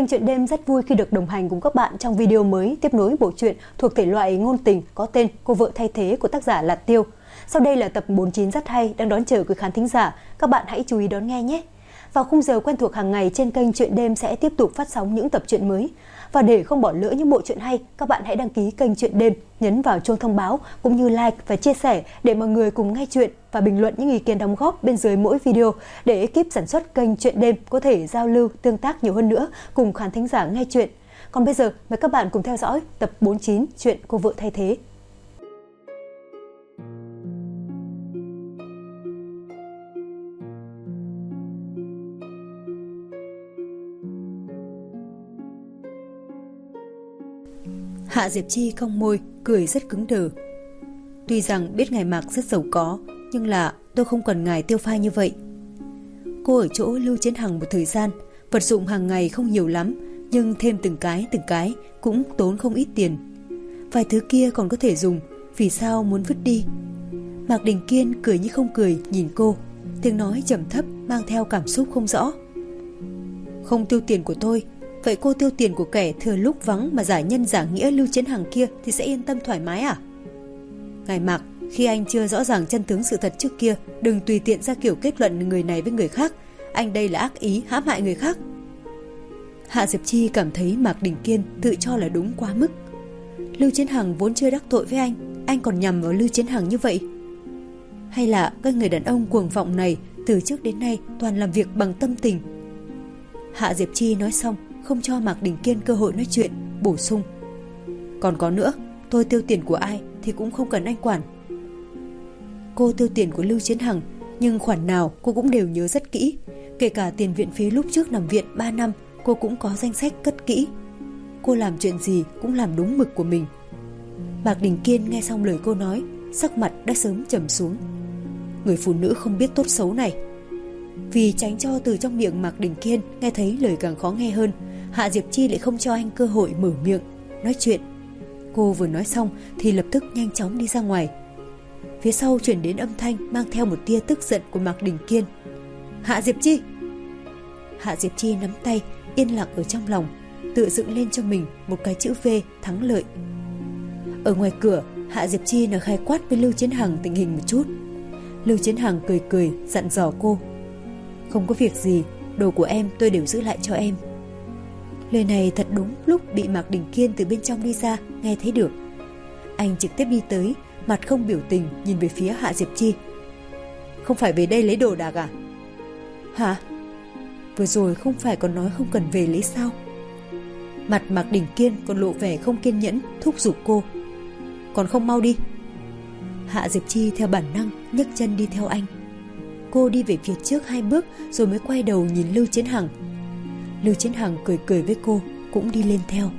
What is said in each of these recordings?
Kênh Chuyện Đêm rất vui khi được đồng hành cùng các bạn trong video mới tiếp nối bộ truyện thuộc thể loại ngôn tình có tên Cô vợ thay thế của tác giả Lạt Tiêu. Sau đây là tập 49 rất hay đang đón chờ quý khán thính giả, các bạn hãy chú ý đón nghe nhé. Vào khung giờ quen thuộc hàng ngày trên kênh Chuyện Đêm sẽ tiếp tục phát sóng những tập truyện mới. Và để không bỏ lỡ những bộ truyện hay, các bạn hãy đăng ký kênh Chuyện Đêm, nhấn vào chuông thông báo cũng như like và chia sẻ để mọi người cùng nghe chuyện và bình luận những ý kiến đóng góp bên dưới mỗi video để ekip sản xuất kênh Chuyện Đêm có thể giao lưu, tương tác nhiều hơn nữa cùng khán thính giả nghe chuyện. Còn bây giờ, mời các bạn cùng theo dõi tập 49 chuyện Cô vợ thay thế. Hạ Diệp Chi cong môi, cười rất cứng đờ. Tuy rằng biết ngài Mạc rất giàu có, nhưng là tôi không cần ngài tiêu pha như vậy. Cô ở chỗ Lưu Chiến Hằng một thời gian, vật dụng hàng ngày không nhiều lắm, nhưng thêm từng cái cũng tốn không ít tiền. Vài thứ kia còn có thể dùng, vì sao muốn vứt đi? Mạc Đình Kiên cười như không cười nhìn cô, tiếng nói trầm thấp mang theo cảm xúc không rõ. Không tiêu tiền của tôi. Vậy cô tiêu tiền của kẻ thừa lúc vắng mà giả nhân giả nghĩa Lưu Chiến Hằng kia thì sẽ yên tâm thoải mái à? Ngài Mạc, khi anh chưa rõ ràng chân tướng sự thật trước kia, đừng tùy tiện ra kiểu kết luận người này với người khác. Anh đây là ác ý hãm hại người khác. Hạ Diệp Chi cảm thấy Mạc Đình Kiên tự cho là đúng quá mức. Lưu Chiến Hằng vốn chưa đắc tội với anh còn nhằm vào Lưu Chiến Hằng như vậy? Hay là các người đàn ông cuồng vọng này từ trước đến nay toàn làm việc bằng tâm tình? Hạ Diệp Chi nói xong, không cho Mạc Đình Kiên cơ hội nói chuyện, bổ sung. Còn có nữa, tôi tiêu tiền của ai thì cũng không cần anh quản. Cô tiêu tiền của Lưu Chiến Hằng, nhưng khoản nào cô cũng đều nhớ rất kỹ. Kể cả tiền viện phí lúc trước nằm viện 3 năm, cô cũng có danh sách cất kỹ. Cô làm chuyện gì cũng làm đúng mực của mình. Mạc Đình Kiên nghe xong lời cô nói, sắc mặt đã sớm trầm xuống. Người phụ nữ không biết tốt xấu này. Vì tránh cho từ trong miệng Mạc Đình Kiên nghe thấy lời càng khó nghe hơn, Hạ Diệp Chi lại không cho anh cơ hội mở miệng nói chuyện. Cô vừa nói xong thì lập tức nhanh chóng đi ra ngoài. Phía sau chuyển đến âm thanh mang theo một tia tức giận của Mạc Đình Kiên. Hạ Diệp Chi! Hạ Diệp Chi nắm tay, yên lặng ở trong lòng, tự dựng lên cho mình một cái chữ V thắng lợi. Ở ngoài cửa, Hạ Diệp Chi nói khai quát với Lưu Chiến Hằng tình hình một chút. Lưu Chiến Hằng cười dặn dò cô. Không có việc gì, đồ của em tôi đều giữ lại cho em. Lời này thật đúng lúc bị Mạc Đình Kiên từ bên trong đi ra nghe thấy được. Anh trực tiếp đi tới, mặt không biểu tình nhìn về phía Hạ Diệp Chi. Không phải về đây lấy đồ đạc à? Hả? Vừa rồi không phải còn nói không cần về lấy sao? Mặt Mạc Đình Kiên còn lộ vẻ không kiên nhẫn, thúc giục cô. Còn không mau đi. Hạ Diệp Chi theo bản năng nhấc chân đi theo anh. Cô đi về phía trước 2 bước rồi mới quay đầu nhìn Lưu Chiến Hằng. Lưu Chiến Hằng cười với cô, cũng đi lên theo.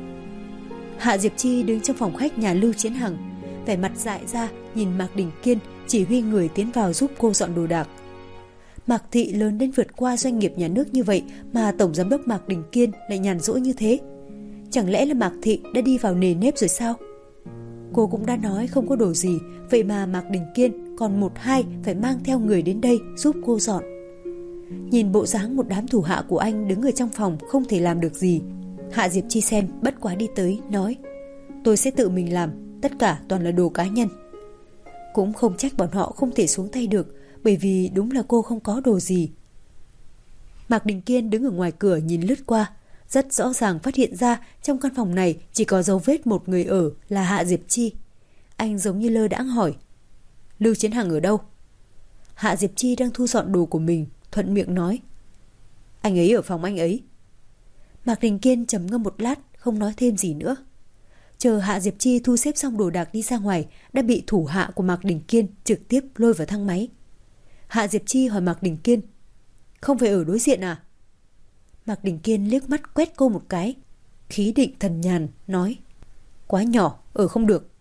Hạ Diệp Chi đứng trong phòng khách nhà Lưu Chiến Hằng, vẻ mặt dại ra nhìn Mạc Đình Kiên chỉ huy người tiến vào giúp cô dọn đồ đạc. Mạc Thị lớn đến vượt qua doanh nghiệp nhà nước như vậy mà tổng giám đốc Mạc Đình Kiên lại nhàn rỗi như thế. Chẳng lẽ là Mạc Thị đã đi vào nề nếp rồi sao? Cô cũng đã nói không có đồ gì, vậy mà Mạc Đình Kiên còn 1-2 phải mang theo người đến đây giúp cô dọn. Nhìn bộ dáng một đám thủ hạ của anh đứng ở trong phòng không thể làm được gì, Hạ Diệp Chi xem bất quá đi tới nói. Tôi sẽ tự mình làm, tất cả toàn là đồ cá nhân. Cũng không trách bọn họ không thể xuống tay được, bởi vì đúng là cô không có đồ gì. Mạc Đình Kiên đứng ở ngoài cửa nhìn lướt qua, rất rõ ràng phát hiện ra trong căn phòng này chỉ có dấu vết một người ở là Hạ Diệp Chi. Anh giống như lơ đãng hỏi. Lưu Chiến Hằng ở đâu? Hạ Diệp Chi đang thu dọn đồ của mình, thuận miệng nói. Anh ấy ở phòng anh ấy. Mạc Đình Kiên trầm ngâm một lát, không nói thêm gì nữa. Chờ Hạ Diệp Chi thu xếp xong đồ đạc đi ra ngoài, đã bị thủ hạ của Mạc Đình Kiên trực tiếp lôi vào thang máy. Hạ Diệp Chi hỏi Mạc Đình Kiên. Không phải ở đối diện à? Mạc Đình Kiên liếc mắt quét cô một cái, khí định thần nhàn nói. Quá nhỏ, ở không được.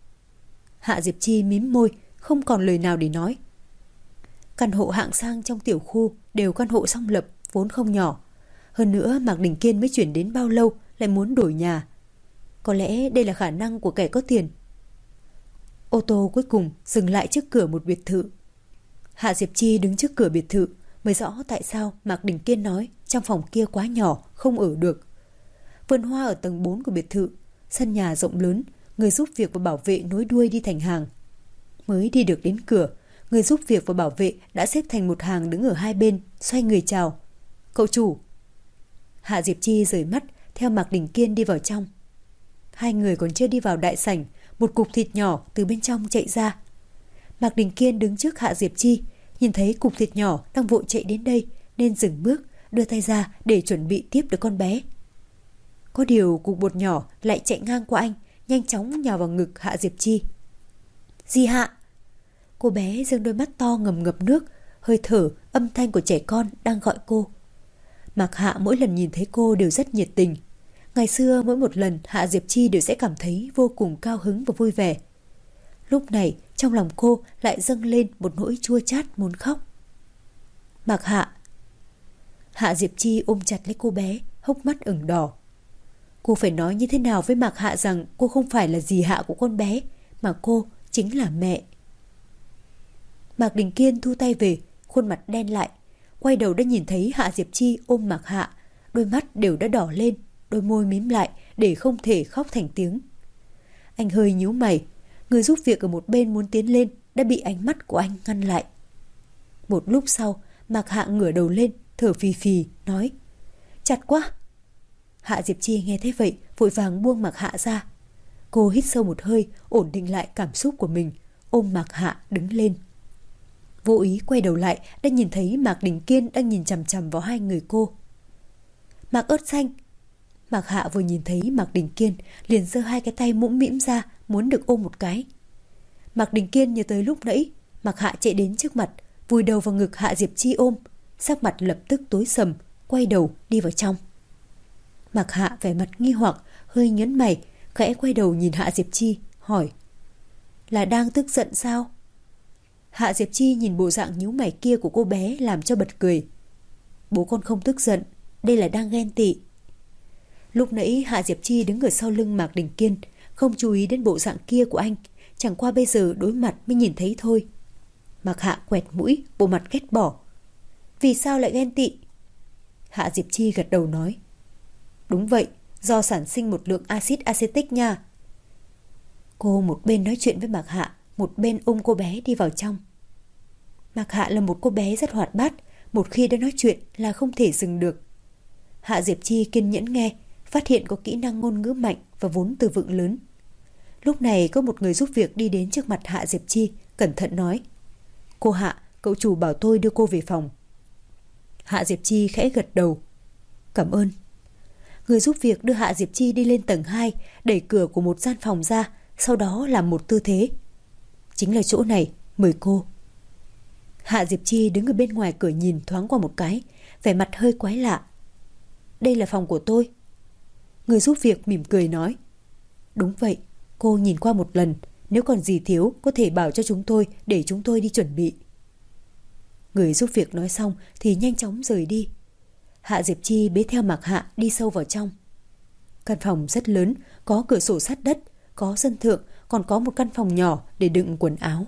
Hạ Diệp Chi mím môi, không còn lời nào để nói. Căn hộ hạng sang trong tiểu khu đều căn hộ song lập, vốn không nhỏ. Hơn nữa Mạc Đình Kiên mới chuyển đến bao lâu lại muốn đổi nhà. Có lẽ đây là khả năng của kẻ có tiền. Ô tô cuối cùng dừng lại trước cửa một biệt thự. Hạ Diệp Chi đứng trước cửa biệt thự mới rõ tại sao Mạc Đình Kiên nói trong phòng kia quá nhỏ, không ở được. Vườn hoa ở tầng 4 của biệt thự, sân nhà rộng lớn, người giúp việc và bảo vệ nối đuôi đi thành hàng. Mới đi được đến cửa, người giúp việc và bảo vệ đã xếp thành một hàng đứng ở hai bên, xoay người chào. Cậu chủ. Hạ Diệp Chi rời mắt theo Mạc Đình Kiên đi vào trong. Hai người còn chưa đi vào đại sảnh, một cục thịt nhỏ từ bên trong chạy ra. Mạc Đình Kiên đứng trước Hạ Diệp Chi, nhìn thấy cục thịt nhỏ đang vội chạy đến đây nên dừng bước, đưa tay ra để chuẩn bị tiếp được con bé. Có điều cục bột nhỏ lại chạy ngang qua anh, nhanh chóng nhào vào ngực Hạ Diệp Chi. Dì Hạ! Cô bé giương đôi mắt to ngầm ngập nước, hơi thở, âm thanh của trẻ con đang gọi cô. Mạc Hạ mỗi lần nhìn thấy cô đều rất nhiệt tình. Ngày xưa mỗi một lần Hạ Diệp Chi đều sẽ cảm thấy vô cùng cao hứng và vui vẻ. Lúc này trong lòng cô lại dâng lên một nỗi chua chát muốn khóc. Mạc Hạ! Hạ Diệp Chi ôm chặt lấy cô bé, hốc mắt ửng đỏ. Cô phải nói như thế nào với Mạc Hạ rằng cô không phải là dì Hạ của con bé, mà cô chính là mẹ. Mạc Đình Kiên thu tay về, khuôn mặt đen lại. Quay đầu đã nhìn thấy Hạ Diệp Chi ôm Mạc Hạ, đôi mắt đều đã đỏ lên, đôi môi mím lại để không thể khóc thành tiếng. Anh hơi nhíu mày, người giúp việc ở một bên muốn tiến lên đã bị ánh mắt của anh ngăn lại. Một lúc sau, Mạc Hạ ngửa đầu lên, thở phì phì, nói: Chặt quá! Hạ Diệp Chi nghe thấy vậy, vội vàng buông Mạc Hạ ra. Cô hít sâu một hơi, ổn định lại cảm xúc của mình, ôm Mạc Hạ đứng lên. Vô ý quay đầu lại, đã nhìn thấy Mạc Đình Kiên đang nhìn chằm chằm vào hai người cô. Mạc Ớt Xanh! Mạc Hạ vừa nhìn thấy Mạc Đình Kiên, liền giơ hai cái tay mũm mĩm ra, muốn được ôm một cái. Mạc Đình Kiên nhớ tới lúc nãy, Mạc Hạ chạy đến trước mặt, vùi đầu vào ngực Hạ Diệp Chi ôm, sắc mặt lập tức tối sầm, quay đầu đi vào trong. Mạc Hạ vẻ mặt nghi hoặc, hơi nhớn mày, khẽ quay đầu nhìn Hạ Diệp Chi, hỏi: Là đang tức giận sao? Hạ Diệp Chi nhìn bộ dạng nhíu mày kia của cô bé làm cho bật cười. Bố con không tức giận, đây là đang ghen tị. Lúc nãy Hạ Diệp Chi đứng ở sau lưng Mạc Đình Kiên, không chú ý đến bộ dạng kia của anh, chẳng qua bây giờ đối mặt mới nhìn thấy thôi. Mạc Hạ quẹt mũi, bộ mặt ghét bỏ. Vì sao lại ghen tị? Hạ Diệp Chi gật đầu nói: Đúng vậy, do sản sinh một lượng axit acetic nha. Cô một bên nói chuyện với Mạc Hạ, một bên ôm cô bé đi vào trong. Mạc Hạ là một cô bé rất hoạt bát, một khi đã nói chuyện là không thể dừng được. Hạ Diệp Chi kiên nhẫn nghe, phát hiện có kỹ năng ngôn ngữ mạnh và vốn từ vựng lớn. Lúc này có một người giúp việc đi đến trước mặt Hạ Diệp Chi, cẩn thận nói: Cô Hạ, cậu chủ bảo tôi đưa cô về phòng. Hạ Diệp Chi khẽ gật đầu. Cảm ơn. Người giúp việc đưa Hạ Diệp Chi đi lên tầng 2, đẩy cửa của một gian phòng ra, sau đó làm một tư thế. Chính là chỗ này, mời cô. Hạ Diệp Chi đứng ở bên ngoài cửa nhìn thoáng qua một cái, vẻ mặt hơi quái lạ. Đây là phòng của tôi. Người giúp việc mỉm cười nói: Đúng vậy, cô nhìn qua một lần, nếu còn gì thiếu có thể bảo cho chúng tôi để chúng tôi đi chuẩn bị. Người giúp việc nói xong thì nhanh chóng rời đi. Hạ Diệp Chi bế theo Mạc Hạ đi sâu vào trong. Căn phòng rất lớn, có cửa sổ sát đất, có sân thượng, còn có một căn phòng nhỏ để đựng quần áo.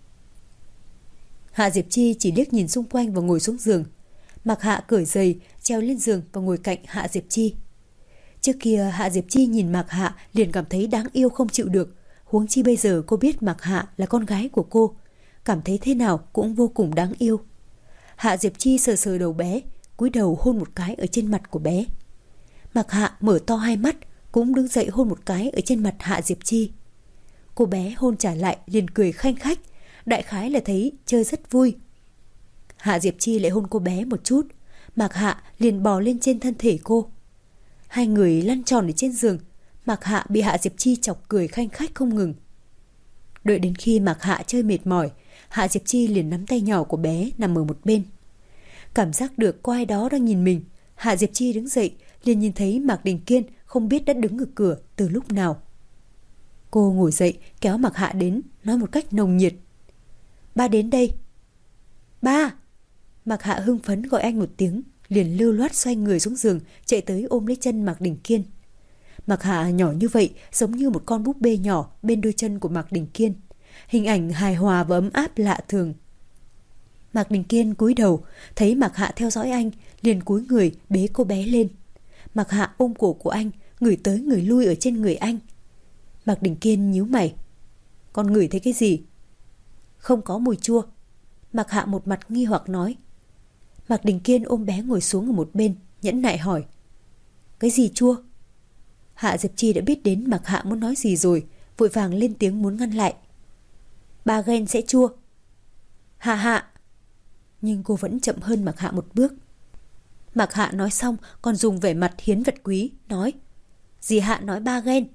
Hạ Diệp Chi chỉ liếc nhìn xung quanh và ngồi xuống giường. Mạc Hạ cởi giày, treo lên giường và ngồi cạnh Hạ Diệp Chi. Trước kia Hạ Diệp Chi nhìn Mạc Hạ liền cảm thấy đáng yêu không chịu được, huống chi bây giờ cô biết Mạc Hạ là con gái của cô, cảm thấy thế nào cũng vô cùng đáng yêu. Hạ Diệp Chi sờ sờ đầu bé, cúi đầu hôn một cái ở trên mặt của bé. Mạc Hạ mở to hai mắt, cũng đứng dậy hôn một cái ở trên mặt Hạ Diệp Chi. Cô bé hôn trả lại liền cười khanh khách, đại khái là thấy chơi rất vui. Hạ Diệp Chi lại hôn cô bé một chút, Mạc Hạ liền bò lên trên thân thể cô. Hai người lăn tròn ở trên giường, Mạc Hạ bị Hạ Diệp Chi chọc cười khanh khách không ngừng. Đợi đến khi Mạc Hạ chơi mệt mỏi, Hạ Diệp Chi liền nắm tay nhỏ của bé nằm ở một bên. Cảm giác được có ai đó đang nhìn mình, Hạ Diệp Chi đứng dậy, liền nhìn thấy Mạc Đình Kiên không biết đã đứng ở cửa từ lúc nào. Cô ngồi dậy kéo Mạc Hạ đến, nói một cách nồng nhiệt: Ba đến đây. Ba! Mạc Hạ hưng phấn gọi anh một tiếng, liền lưu loát xoay người xuống giường, chạy tới ôm lấy chân Mạc Đình Kiên. Mạc Hạ nhỏ như vậy, giống như một con búp bê nhỏ bên đôi chân của Mạc Đình Kiên. Hình ảnh hài hòa và ấm áp lạ thường. Mạc Đình Kiên cúi đầu, thấy Mạc Hạ theo dõi anh, liền cúi người bế cô bé lên. Mạc Hạ ôm cổ của anh, ngửi tới ngửi lui ở trên người anh. Mạc Đình Kiên nhíu mày. Con ngửi thấy cái gì? Không có mùi chua. Mạc Hạ một mặt nghi hoặc nói. Mạc Đình Kiên ôm bé ngồi xuống ở một bên, nhẫn nại hỏi. Cái gì chua? Hạ Diệp Chi đã biết đến Mạc Hạ muốn nói gì rồi, vội vàng lên tiếng muốn ngăn lại. Ba ghen sẽ chua. Hạ Hạ. Nhưng cô vẫn chậm hơn Mạc Hạ một bước. Mạc Hạ nói xong còn dùng vẻ mặt hiến vật quý, nói. Dì Hạ nói ba ghen.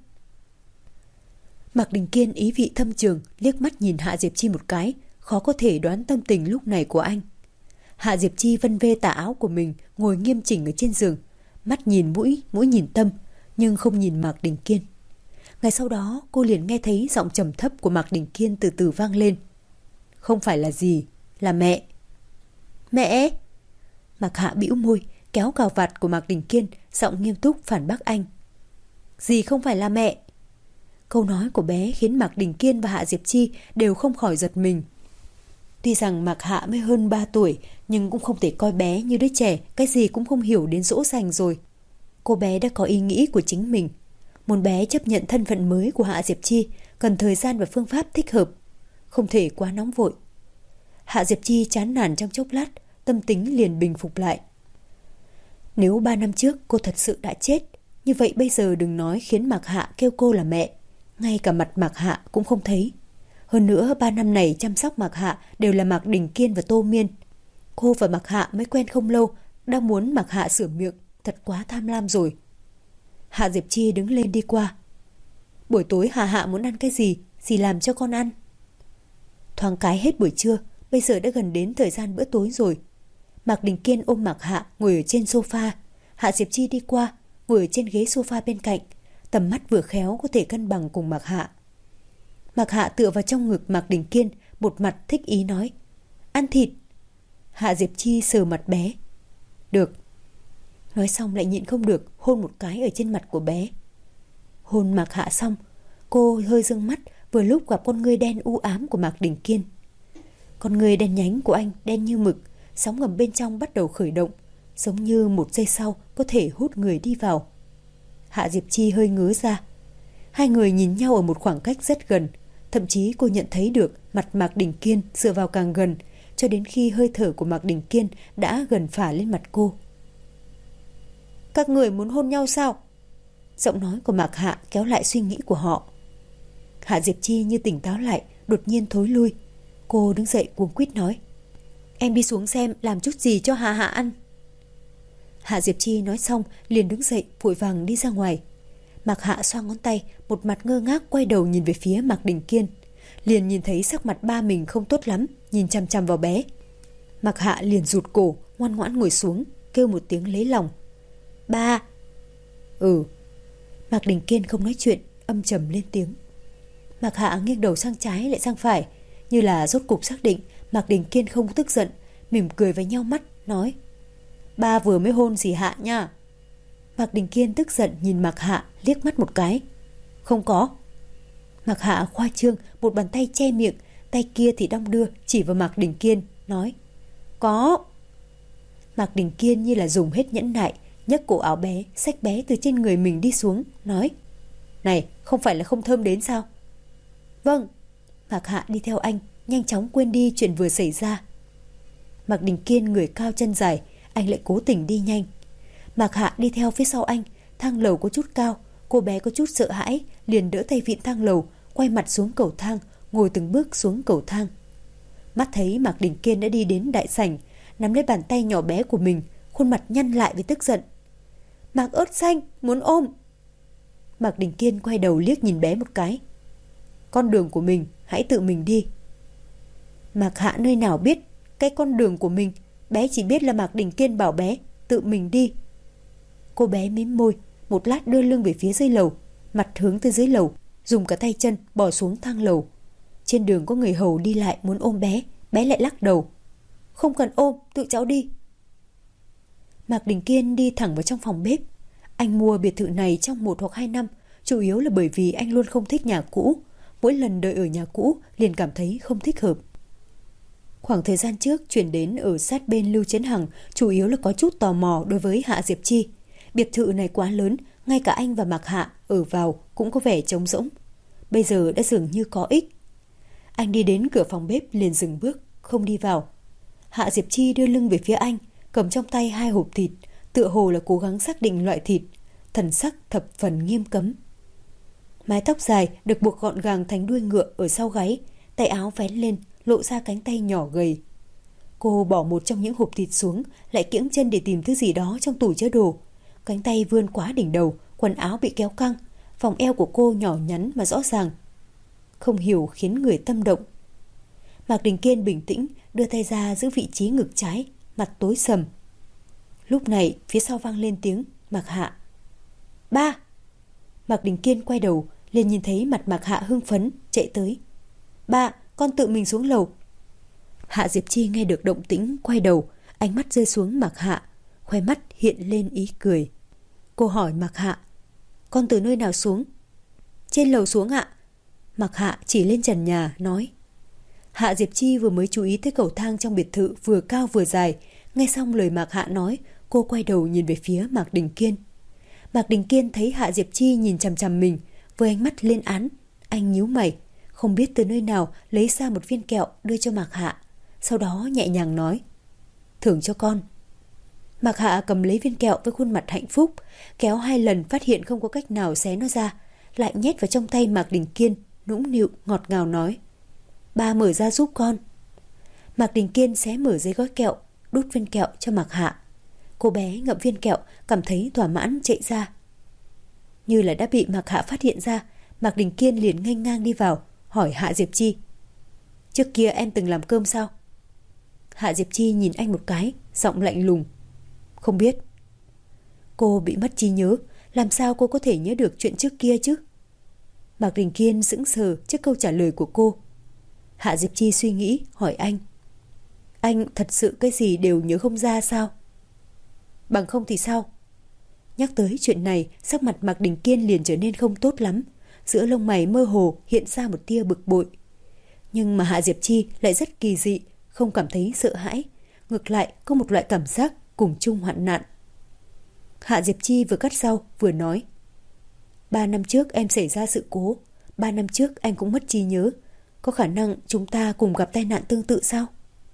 Mạc Đình Kiên ý vị thâm trường liếc mắt nhìn Hạ Diệp Chi một cái, khó có thể đoán tâm tình lúc này của anh. Hạ Diệp Chi vân vê tà áo của mình, ngồi nghiêm chỉnh ở trên giường, mắt nhìn mũi, mũi nhìn tâm, nhưng không nhìn Mạc Đình Kiên. Ngay sau đó cô liền nghe thấy giọng trầm thấp của Mạc Đình Kiên từ từ vang lên. Không phải là gì, là mẹ. Mẹ! Mạc Hạ bĩu môi, kéo cào vạt của Mạc Đình Kiên, giọng nghiêm túc phản bác anh. Dì không phải là mẹ. Câu nói của bé khiến Mạc Đình Kiên và Hạ Diệp Chi đều không khỏi giật mình. Tuy rằng Mạc Hạ mới hơn 3 tuổi, nhưng cũng không thể coi bé như đứa trẻ, cái gì cũng không hiểu đến dỗ dành rồi. Cô bé đã có ý nghĩ của chính mình. Muốn bé chấp nhận thân phận mới của Hạ Diệp Chi, cần thời gian và phương pháp thích hợp, không thể quá nóng vội. Hạ Diệp Chi chán nản trong chốc lát, tâm tính liền bình phục lại. Nếu 3 năm trước cô thật sự đã chết, như vậy bây giờ đừng nói khiến Mạc Hạ kêu cô là mẹ, ngay cả mặt Mạc Hạ cũng không thấy. Hơn nữa 3 năm này chăm sóc Mạc Hạ đều là Mạc Đình Kiên và Tô Miên. Cô và Mạc Hạ mới quen không lâu, đang muốn Mạc Hạ sửa miệng, thật quá tham lam rồi. Hạ Diệp Chi đứng lên đi qua. Buổi tối Hạ Hạ muốn ăn cái gì, dì làm cho con ăn. Thoáng cái hết buổi trưa, bây giờ đã gần đến thời gian bữa tối rồi. Mạc Đình Kiên ôm Mạc Hạ ngồi ở trên sofa. Hạ Diệp Chi đi qua, ngồi ở trên ghế sofa bên cạnh, tầm mắt vừa khéo có thể cân bằng cùng Mạc Hạ. Mạc Hạ tựa vào trong ngực Mạc Đình Kiên, một mặt thích ý nói. Ăn thịt. Hạ Diệp Chi sờ mặt bé. Được. Nói xong lại nhịn không được hôn một cái ở trên mặt của bé. Hôn Mạc Hạ xong, cô hơi dương mắt, vừa lúc gặp con ngươi đen u ám của Mạc Đình Kiên. Con ngươi đen nhánh của anh đen như mực, sóng ngầm bên trong bắt đầu khởi động, giống như một giây sau có thể hút người đi vào. Hạ Diệp Chi hơi ngớ ra. Hai người nhìn nhau ở một khoảng cách rất gần, thậm chí cô nhận thấy được mặt Mạc Đình Kiên dựa vào càng gần, cho đến khi hơi thở của Mạc Đình Kiên đã gần phả lên mặt cô. Các người muốn hôn nhau sao? Giọng nói của Mạc Hạ kéo lại suy nghĩ của họ. Hạ Diệp Chi như tỉnh táo lại, đột nhiên thối lui. Cô đứng dậy cuống quýt nói. Em đi xuống xem làm chút gì cho Hạ Hạ ăn. Hạ Diệp Chi nói xong liền đứng dậy vội vàng đi ra ngoài. Mạc Hạ xoa ngón tay, một mặt ngơ ngác quay đầu nhìn về phía Mạc Đình Kiên. Liền nhìn thấy sắc mặt ba mình không tốt lắm, nhìn chằm chằm vào bé. Mạc Hạ liền rụt cổ, ngoan ngoãn ngồi xuống, kêu một tiếng lấy lòng. Ba. Ừ. Mạc Đình Kiên không nói chuyện, âm trầm lên tiếng. Mạc Hạ nghiêng đầu sang trái lại sang phải, như là rốt cục xác định Mạc Đình Kiên không tức giận, mỉm cười với nhau mắt, nói. Ba vừa mới hôn dì Hạ nha. Mạc Đình Kiên tức giận nhìn Mạc Hạ liếc mắt một cái. Không có. Mạc Hạ khoa trương, một bàn tay che miệng, tay kia thì đong đưa chỉ vào Mạc Đình Kiên, nói. Có. Mạc Đình Kiên như là dùng hết nhẫn nại, nhấc cổ áo bé, xách bé từ trên người mình đi xuống, nói. Này, không phải là không thơm đến sao? Vâng. Mạc Hạ đi theo anh, nhanh chóng quên đi chuyện vừa xảy ra. Mạc Đình Kiên người cao chân dài, anh lại cố tình đi nhanh. Mạc Hạ đi theo phía sau anh, thang lầu có chút cao, cô bé có chút sợ hãi, liền đỡ tay vịn thang lầu, quay mặt xuống cầu thang, ngồi từng bước xuống cầu thang. Mắt thấy Mạc Đình Kiên đã đi đến đại sảnh, nắm lấy bàn tay nhỏ bé của mình, khuôn mặt nhăn lại vì tức giận. Mạc Ớt Xanh, muốn ôm. Mạc Đình Kiên quay đầu liếc nhìn bé một cái. Con đường của mình, hãy tự mình đi. Mạc Hạ nơi nào biết cái con đường của mình, bé chỉ biết là Mạc Đình Kiên bảo bé tự mình đi. Cô bé mím môi, một lát đưa lưng về phía dưới lầu, mặt hướng tới dưới lầu, dùng cả tay chân bò xuống thang lầu. Trên đường có người hầu đi lại muốn ôm bé, bé lại lắc đầu. Không cần ôm, tự cháu đi. Mạc Đình Kiên đi thẳng vào trong phòng bếp. Anh mua biệt thự này trong 1 hoặc 2 năm, chủ yếu là bởi vì anh luôn không thích nhà cũ. Mỗi lần đợi ở nhà cũ liền cảm thấy không thích hợp. Khoảng thời gian trước chuyển đến ở sát bên Lưu Chiến Hằng chủ yếu là có chút tò mò đối với Hạ Diệp Chi. Biệt thự này quá lớn, ngay cả anh và Mạc Hạ ở vào cũng có vẻ trống rỗng. Bây giờ đã dường như có ích. Anh đi đến cửa phòng bếp liền dừng bước, không đi vào. Hạ Diệp Chi đưa lưng về phía anh, cầm trong tay 2 hộp thịt, tựa hồ là cố gắng xác định loại thịt, thần sắc thập phần nghiêm cấm. Mái tóc dài được buộc gọn gàng thành đuôi ngựa ở sau gáy, tay áo vén lên, lộ ra cánh tay nhỏ gầy. Cô bỏ một trong những hộp thịt xuống, lại kiễng chân để tìm thứ gì đó trong tủ chứa đồ. Cánh tay vươn quá đỉnh đầu, quần áo bị kéo căng, vòng eo của cô nhỏ nhắn mà rõ ràng. Không hiểu khiến người tâm động. Mạc Đình Kiên bình tĩnh đưa tay ra giữ vị trí ngực trái, mặt tối sầm. Lúc này phía sau vang lên tiếng Mạc Hạ. Ba! Mạc Đình Kiên quay đầu liền nhìn thấy mặt Mạc Hạ hưng phấn chạy tới. Ba, con tự mình xuống lầu. Hạ Diệp Chi nghe được động tĩnh quay đầu, ánh mắt rơi xuống Mạc Hạ, khoe mắt hiện lên ý cười. Cô hỏi Mạc Hạ, con từ nơi nào xuống? Trên lầu xuống ạ. Mạc Hạ chỉ lên trần nhà nói. Hạ Diệp Chi vừa mới chú ý tới cầu thang trong biệt thự vừa cao vừa dài, nghe xong lời Mạc Hạ nói, cô quay đầu nhìn về phía Mạc Đình Kiên. Mạc Đình Kiên thấy Hạ Diệp Chi nhìn chằm chằm mình với ánh mắt lên án, anh nhíu mày, không biết từ nơi nào lấy ra một viên kẹo đưa cho Mạc Hạ, sau đó nhẹ nhàng nói, thưởng cho con. Mạc Hạ cầm lấy viên kẹo với khuôn mặt hạnh phúc, kéo 2 lần phát hiện không có cách nào xé nó ra, lại nhét vào trong tay Mạc Đình Kiên, nũng nịu ngọt ngào nói, ba mở ra giúp con. Mạc Đình Kiên xé mở giấy gói kẹo, đút viên kẹo cho Mạc Hạ. Cô bé ngậm viên kẹo, cảm thấy thỏa mãn chạy ra. Như là đã bị Mạc Hạ phát hiện ra, Mạc Đình Kiên liền nghênh ngang đi vào, hỏi Hạ Diệp Chi, trước kia em từng làm cơm sao? Hạ Diệp Chi nhìn anh một cái, giọng lạnh lùng, không biết. Cô bị mất trí nhớ, làm sao cô có thể nhớ được chuyện trước kia chứ? Mạc Đình Kiên sững sờ trước câu trả lời của cô. Hạ Diệp Chi suy nghĩ, hỏi anh thật sự cái gì đều nhớ không ra sao? Bằng không thì sao? Nhắc tới chuyện này, sắc mặt Mạc Đình Kiên liền trở nên không tốt lắm, giữa lông mày mơ hồ hiện ra một tia bực bội. Nhưng mà Hạ Diệp Chi lại rất kỳ dị, không cảm thấy sợ hãi, ngược lại có một loại cảm giác cùng chung hoạn nạn. Hạ Diệp Chi vừa cắt rau vừa nói, 3 năm trước em xảy ra sự cố, 3 năm trước anh cũng mất trí nhớ, có khả năng chúng ta cùng gặp tai nạn tương tự sao?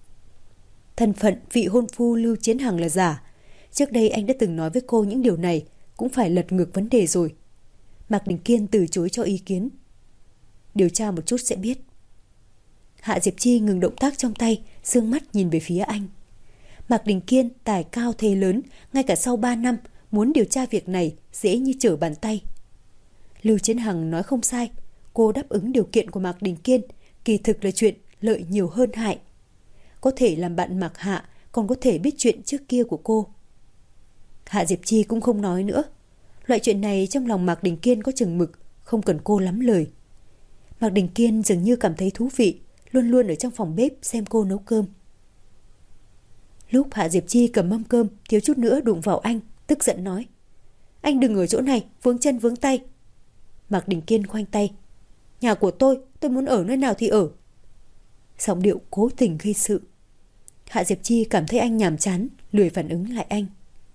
Thân phận vị hôn phu Lưu Chiến Hằng là giả. Trước đây anh đã từng nói với cô những điều này, cũng phải lật ngược vấn đề rồi. Mạc Đình Kiên từ chối cho ý kiến. Điều tra một chút sẽ biết. Hạ Diệp Chi ngừng động tác trong tay, dương mắt nhìn về phía anh. Mạc Đình Kiên tài cao thế lớn, ngay cả sau 3 năm muốn điều tra việc này dễ như trở bàn tay. Lưu Chiến Hằng nói không sai, cô đáp ứng điều kiện của Mạc Đình Kiên, kỳ thực là chuyện lợi nhiều hơn hại. Có thể làm bạn Mạc Hạ, còn có thể biết chuyện trước kia của cô. Hạ Diệp Chi cũng không nói nữa. Loại chuyện này trong lòng Mạc Đình Kiên có chừng mực, không cần cô lắm lời. Mạc Đình Kiên dường như cảm thấy thú vị, luôn luôn ở trong phòng bếp xem cô nấu cơm. Lúc Hạ Diệp Chi cầm mâm cơm thiếu chút nữa đụng vào anh, tức giận nói, anh đừng ở chỗ này vướng chân vướng tay. Mạc Đình Kiên khoanh tay, nhà của tôi muốn ở nơi nào thì ở. Giọng điệu cố tình gây sự. Hạ Diệp Chi cảm thấy anh nhàm chán, lười phản ứng lại anh.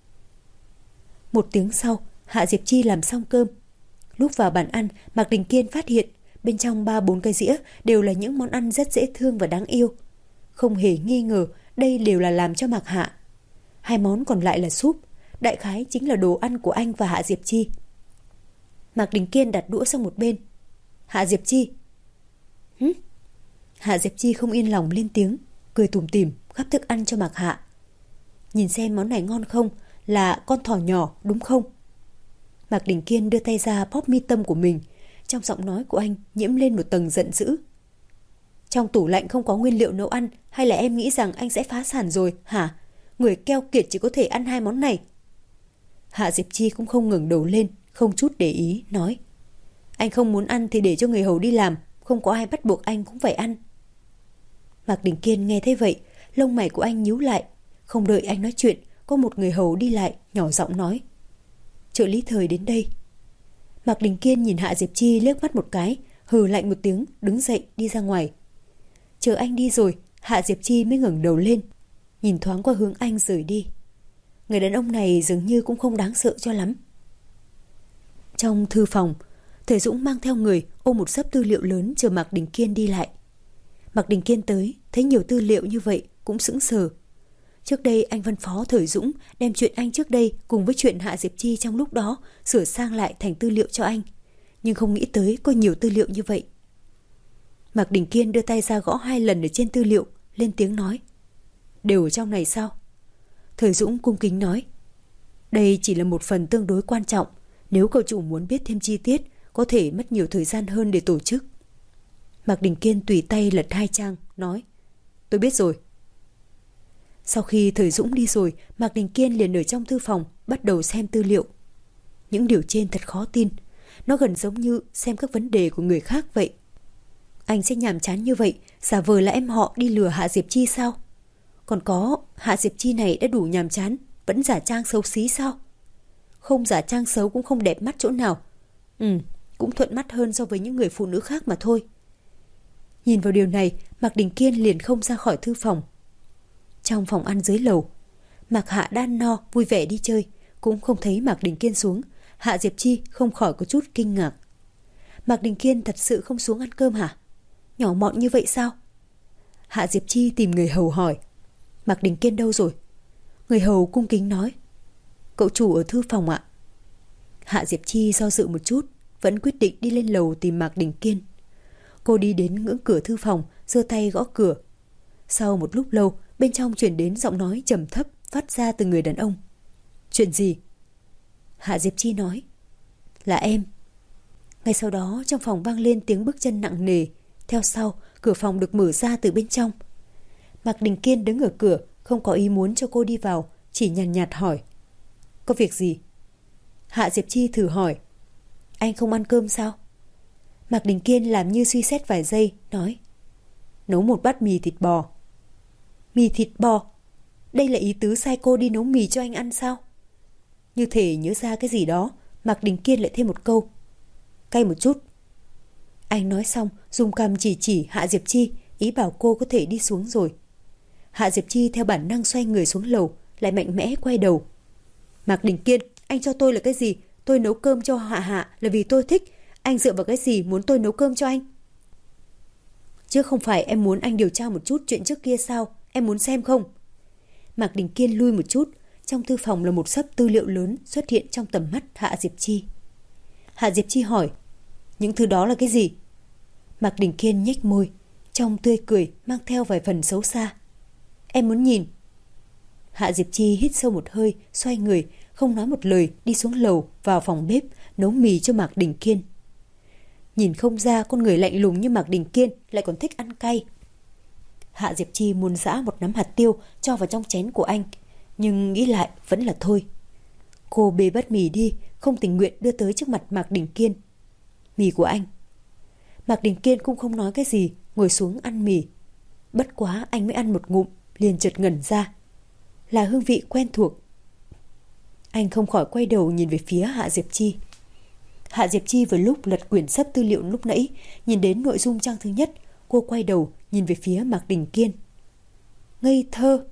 1 tiếng sau, Hạ Diệp Chi làm xong cơm. Lúc vào bàn ăn, Mạc Đình Kiên phát hiện bên trong 3-4 cái dĩa đều là những món ăn rất dễ thương và đáng yêu. Không hề nghi ngờ đây đều là làm cho Mạc Hạ. 2 món còn lại là súp, đại khái chính là đồ ăn của anh và Hạ Diệp Chi. Mạc Đình Kiên đặt đũa sang một bên. Hạ Diệp Chi. Hạ Diệp Chi không yên lòng lên tiếng, cười tủm tỉm gắp thức ăn cho Mạc Hạ. Nhìn xem món này ngon không, là con thỏ nhỏ đúng không? Mạc Đình Kiên đưa tay ra bóp mi tâm của mình, trong giọng nói của anh nhiễm lên một tầng giận dữ. Trong tủ lạnh không có nguyên liệu nấu ăn, hay là em nghĩ rằng anh sẽ phá sản rồi hả? Người keo kiệt chỉ có thể ăn 2 món này. Hạ Diệp Chi cũng không ngẩng đầu lên, không chút để ý, nói, anh không muốn ăn thì để cho người hầu đi làm, không có ai bắt buộc anh cũng phải ăn. Mạc Đình Kiên nghe thấy vậy, lông mày của anh nhíu lại. Không đợi anh nói chuyện, có một người hầu đi lại, nhỏ giọng nói, trợ lý Thời đến đây. Mạc Đình Kiên nhìn Hạ Diệp Chi liếc mắt một cái, hừ lạnh một tiếng, đứng dậy đi ra ngoài. Chờ anh đi rồi, Hạ Diệp Chi mới ngẩng đầu lên, nhìn thoáng qua hướng anh rời đi. Người đàn ông này dường như cũng không đáng sợ cho lắm. Trong thư phòng, Thời Dũng mang theo người ôm một xấp tư liệu lớn chờ Mạc Đình Kiên đi lại. Mạc Đình Kiên tới, thấy nhiều tư liệu như vậy cũng sững sờ. Trước đây anh phân phó Thời Dũng đem chuyện anh trước đây cùng với chuyện Hạ Diệp Chi trong lúc đó sửa sang lại thành tư liệu cho anh, nhưng không nghĩ tới có nhiều tư liệu như vậy. Mạc Đình Kiên đưa tay ra gõ 2 lần ở trên tư liệu, lên tiếng nói: "Đều ở trong này sao?" Thời Dũng cung kính nói: "Đây chỉ là một phần tương đối quan trọng, nếu cậu chủ muốn biết thêm chi tiết, có thể mất nhiều thời gian hơn để tổ chức." Mạc Đình Kiên tùy tay lật 2 trang, nói: "Tôi biết rồi." Sau khi Thời Dũng đi rồi, Mạc Đình Kiên liền ở trong thư phòng bắt đầu xem tư liệu. Những điều trên thật khó tin, nó gần giống như xem các vấn đề của người khác vậy. Anh sẽ nhàm chán như vậy, giả vờ là em họ đi lừa Hạ Diệp Chi sao? Còn có, Hạ Diệp Chi này đã đủ nhàm chán, vẫn giả trang xấu xí sao? Không giả trang xấu cũng không đẹp mắt chỗ nào. Cũng thuận mắt hơn so với những người phụ nữ khác mà thôi. Nhìn vào điều này, Mạc Đình Kiên liền không ra khỏi thư phòng. Trong phòng ăn dưới lầu, Mạc Hạ đã ăn no vui vẻ đi chơi, cũng không thấy Mạc Đình Kiên xuống. Hạ Diệp Chi không khỏi có chút kinh ngạc. Mạc Đình Kiên thật sự không xuống ăn cơm hả? Nhỏ mọn như vậy sao? Hạ Diệp Chi tìm người hầu hỏi: "Mạc Đình Kiên đâu rồi?" Người hầu cung kính nói: "Cậu chủ ở thư phòng ạ." Hạ Diệp Chi do dự một chút, vẫn quyết định đi lên lầu tìm Mạc Đình Kiên. Cô đi đến ngưỡng cửa thư phòng, giơ tay gõ cửa. Sau một lúc lâu, bên trong truyền đến giọng nói trầm thấp phát ra từ người đàn ông. "Chuyện gì?" Hạ Diệp Chi nói: "Là em." Ngay sau đó trong phòng vang lên tiếng bước chân nặng nề. Theo sau, cửa phòng được mở ra từ bên trong. Mạc Đình Kiên đứng ở cửa, không có ý muốn cho cô đi vào, chỉ nhàn nhạt hỏi: "Có việc gì?" Hạ Diệp Chi thử hỏi: "Anh không ăn cơm sao?" Mạc Đình Kiên làm như suy xét vài giây, nói: "Nấu một bát mì thịt bò." "Mì thịt bò? Đây là ý tứ sai cô đi nấu mì cho anh ăn sao?" Như thể nhớ ra cái gì đó, Mạc Đình Kiên lại thêm một câu: "Cay một chút." Anh nói xong, dùng cằm chỉ Hạ Diệp Chi, ý bảo cô có thể đi xuống rồi. Hạ Diệp Chi theo bản năng xoay người xuống lầu, lại mạnh mẽ quay đầu. "Mạc Đình Kiên, anh cho tôi là cái gì? Tôi nấu cơm cho Hạ là vì tôi thích. Anh dựa vào cái gì muốn tôi nấu cơm cho anh?" "Chứ không phải em muốn anh điều tra một chút chuyện trước kia sao? Em muốn xem không?" Mạc Đình Kiên lui một chút. Trong thư phòng là một xấp tư liệu lớn xuất hiện trong tầm mắt Hạ Diệp Chi. Hạ Diệp Chi hỏi: "Những thứ đó là cái gì?" Mạc Đình Kiên nhếch môi, trong tươi cười mang theo vài phần xấu xa. "Em muốn nhìn." Hạ Diệp Chi hít sâu một hơi, xoay người, không nói một lời đi xuống lầu vào phòng bếp nấu mì cho Mạc Đình Kiên. Nhìn không ra con người lạnh lùng như Mạc Đình Kiên lại còn thích ăn cay. Hạ Diệp Chi muốn giã một nắm hạt tiêu cho vào trong chén của anh, nhưng nghĩ lại vẫn là thôi. Cô bê bát mì đi, không tình nguyện đưa tới trước mặt Mạc Đình Kiên. "Mì của anh." Mạc Đình Kiên cũng không nói cái gì, ngồi xuống ăn mì. Bất quá anh mới ăn một ngụm, liền chợt ngẩn ra. Là hương vị quen thuộc. Anh không khỏi quay đầu nhìn về phía Hạ Diệp Chi. Hạ Diệp Chi vừa lúc lật quyển xấp tư liệu lúc nãy, nhìn đến nội dung trang thứ nhất, cô quay đầu nhìn về phía Mạc Đình Kiên. "Ngây thơ."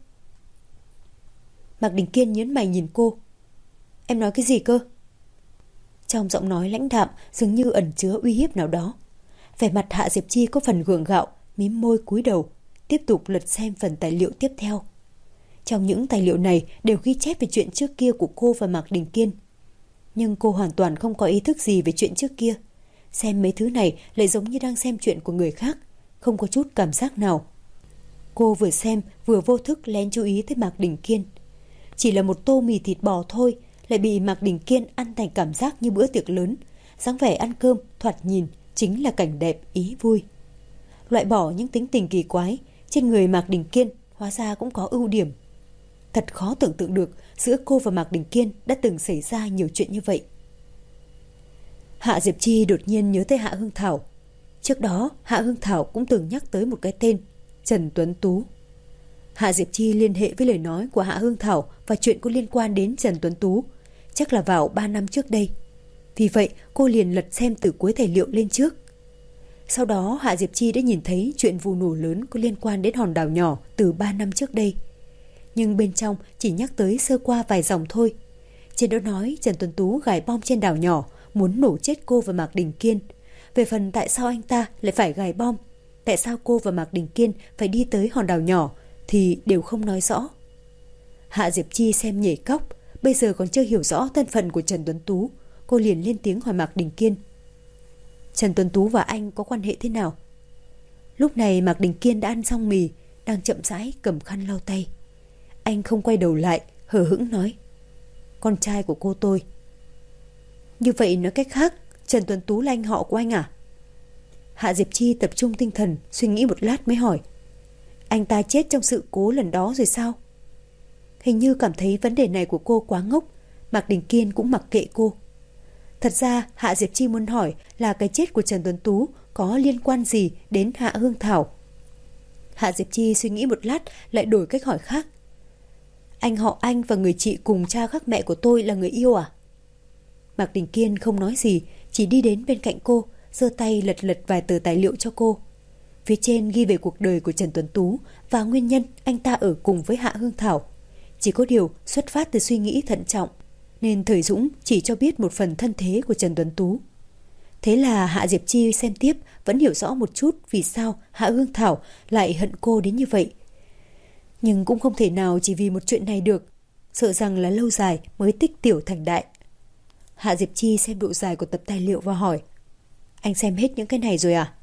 Mạc Đình Kiên nhướng mày nhìn cô. "Em nói cái gì cơ?" Trong giọng nói lãnh đạm dường như ẩn chứa uy hiếp nào đó. Vẻ mặt Hạ Diệp Chi có phần gượng gạo, mím môi cúi đầu, tiếp tục lật xem phần tài liệu tiếp theo. Trong những tài liệu này đều ghi chép về chuyện trước kia của cô và Mạc Đình Kiên. Nhưng cô hoàn toàn không có ý thức gì về chuyện trước kia. Xem mấy thứ này lại giống như đang xem chuyện của người khác, không có chút cảm giác nào. Cô vừa xem vừa vô thức lén chú ý tới Mạc Đình Kiên. Chỉ là một tô mì thịt bò thôi, lại bị Mạc Đình Kiên ăn thành cảm giác như bữa tiệc lớn. Dáng vẻ ăn cơm thoạt nhìn chính là cảnh đẹp ý vui. Loại bỏ những tính tình kỳ quái, trên người Mạc Đình Kiên hóa ra cũng có ưu điểm. Thật khó tưởng tượng được giữa cô và Mạc Đình Kiên đã từng xảy ra nhiều chuyện như vậy. Hạ Diệp Chi đột nhiên nhớ tới Hạ Hương Thảo. Trước đó Hạ Hương Thảo cũng từng nhắc tới một cái tên, Trần Tuấn Tú. Hạ Diệp Chi liên hệ với lời nói của Hạ Hương Thảo và chuyện có liên quan đến Trần Tuấn Tú, chắc là vào 3 năm trước đây. Vì vậy cô liền lật xem từ cuối tài liệu lên trước. Sau đó Hạ Diệp Chi đã nhìn thấy chuyện vụ nổ lớn có liên quan đến hòn đảo nhỏ từ 3 năm trước đây. Nhưng bên trong chỉ nhắc tới sơ qua vài dòng thôi. Trên đó nói Trần Tuấn Tú gài bom trên đảo nhỏ, muốn nổ chết cô và Mạc Đình Kiên. Về phần tại sao anh ta lại phải gài bom, tại sao cô và Mạc Đình Kiên phải đi tới hòn đảo nhỏ thì đều không nói rõ. Hạ Diệp Chi xem nhảy cóc, bây giờ còn chưa hiểu rõ thân phận của Trần Tuấn Tú. Cô liền lên tiếng hỏi Mạc Đình Kiên: Trần Tuấn Tú và anh có quan hệ thế nào? Lúc này Mạc Đình Kiên đã ăn xong mì, đang chậm rãi cầm khăn lau tay. Anh không quay đầu lại, hờ hững nói: Con trai của cô tôi. Như vậy nói cách khác, Trần Tuấn Tú là anh họ của anh à? Hạ Diệp Chi tập trung tinh thần, suy nghĩ một lát mới hỏi: Anh ta chết trong sự cố lần đó rồi sao? Hình như cảm thấy vấn đề này của cô quá ngốc, Mạc Đình Kiên cũng mặc kệ cô. Thật ra Hạ Diệp Chi muốn hỏi là cái chết của Trần Tuấn Tú có liên quan gì đến Hạ Hương Thảo. Hạ Diệp Chi suy nghĩ một lát lại đổi cách hỏi khác: Anh họ anh và người chị cùng cha khác mẹ của tôi là người yêu à? Mạc Đình Kiên không nói gì, chỉ đi đến bên cạnh cô, giơ tay lật lật vài tờ tài liệu cho cô. Phía trên ghi về cuộc đời của Trần Tuấn Tú và nguyên nhân anh ta ở cùng với Hạ Hương Thảo. Chỉ có điều xuất phát từ suy nghĩ thận trọng, nên Thời Dũng chỉ cho biết một phần thân thế của Trần Tuấn Tú. Thế là Hạ Diệp Chi xem tiếp vẫn hiểu rõ một chút vì sao Hạ Hương Thảo lại hận cô đến như vậy. Nhưng cũng không thể nào chỉ vì một chuyện này được, sợ rằng là lâu dài mới tích tiểu thành đại. Hạ Diệp Chi xem độ dài của tập tài liệu và hỏi: Anh xem hết những cái này rồi à?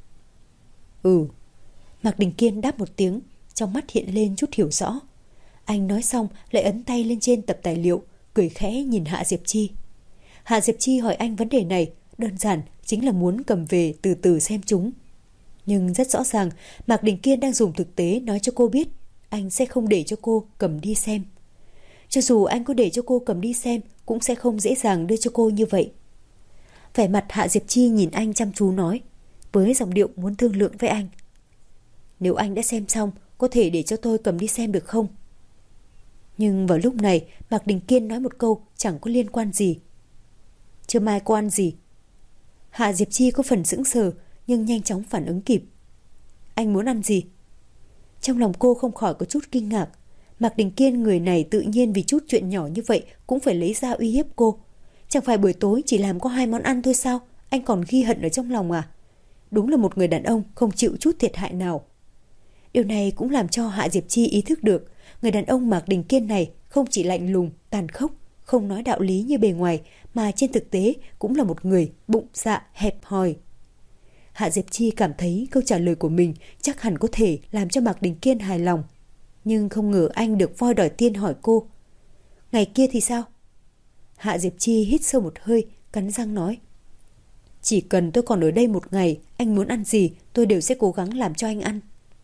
Ừ. Mạc Đình Kiên đáp một tiếng, trong mắt hiện lên chút hiểu rõ. Anh nói xong lại ấn tay lên trên tập tài liệu, cười khẽ nhìn Hạ Diệp Chi. Hạ Diệp Chi hỏi anh vấn đề này đơn giản chính là muốn cầm về từ từ xem chúng. Nhưng rất rõ ràng Mạc Đình Kiên đang dùng thực tế nói cho cô biết anh sẽ không để cho cô cầm đi xem. Cho dù anh có để cho cô cầm đi xem cũng sẽ không dễ dàng đưa cho cô như vậy. Vẻ mặt Hạ Diệp Chi nhìn anh chăm chú nói, với giọng điệu muốn thương lượng với anh: Nếu anh đã xem xong, có thể để cho tôi cầm đi xem được không? Nhưng vào lúc này Mạc Đình Kiên nói một câu chẳng có liên quan gì: Chưa mai cô ăn gì? Hạ Diệp Chi có phần sững sờ nhưng nhanh chóng phản ứng kịp: Anh muốn ăn gì? Trong lòng cô không khỏi có chút kinh ngạc. Mạc Đình Kiên người này tự nhiên vì chút chuyện nhỏ như vậy cũng phải lấy ra uy hiếp cô. Chẳng phải buổi tối chỉ làm có 2 món ăn thôi sao? Anh còn ghi hận ở trong lòng à? Đúng là một người đàn ông không chịu chút thiệt hại nào. Điều này cũng làm cho Hạ Diệp Chi ý thức được người đàn ông Mạc Đình Kiên này không chỉ lạnh lùng, tàn khốc, không nói đạo lý như bề ngoài, mà trên thực tế cũng là một người bụng dạ hẹp hòi. Hạ Diệp Chi cảm thấy câu trả lời của mình chắc hẳn có thể làm cho Mạc Đình Kiên hài lòng. Nhưng không ngờ anh được voi đòi tiên hỏi cô: Ngày kia thì sao? Hạ Diệp Chi hít sâu một hơi, cắn răng nói: Chỉ cần tôi còn ở đây một ngày, anh muốn ăn gì tôi đều sẽ cố gắng làm cho anh ăn.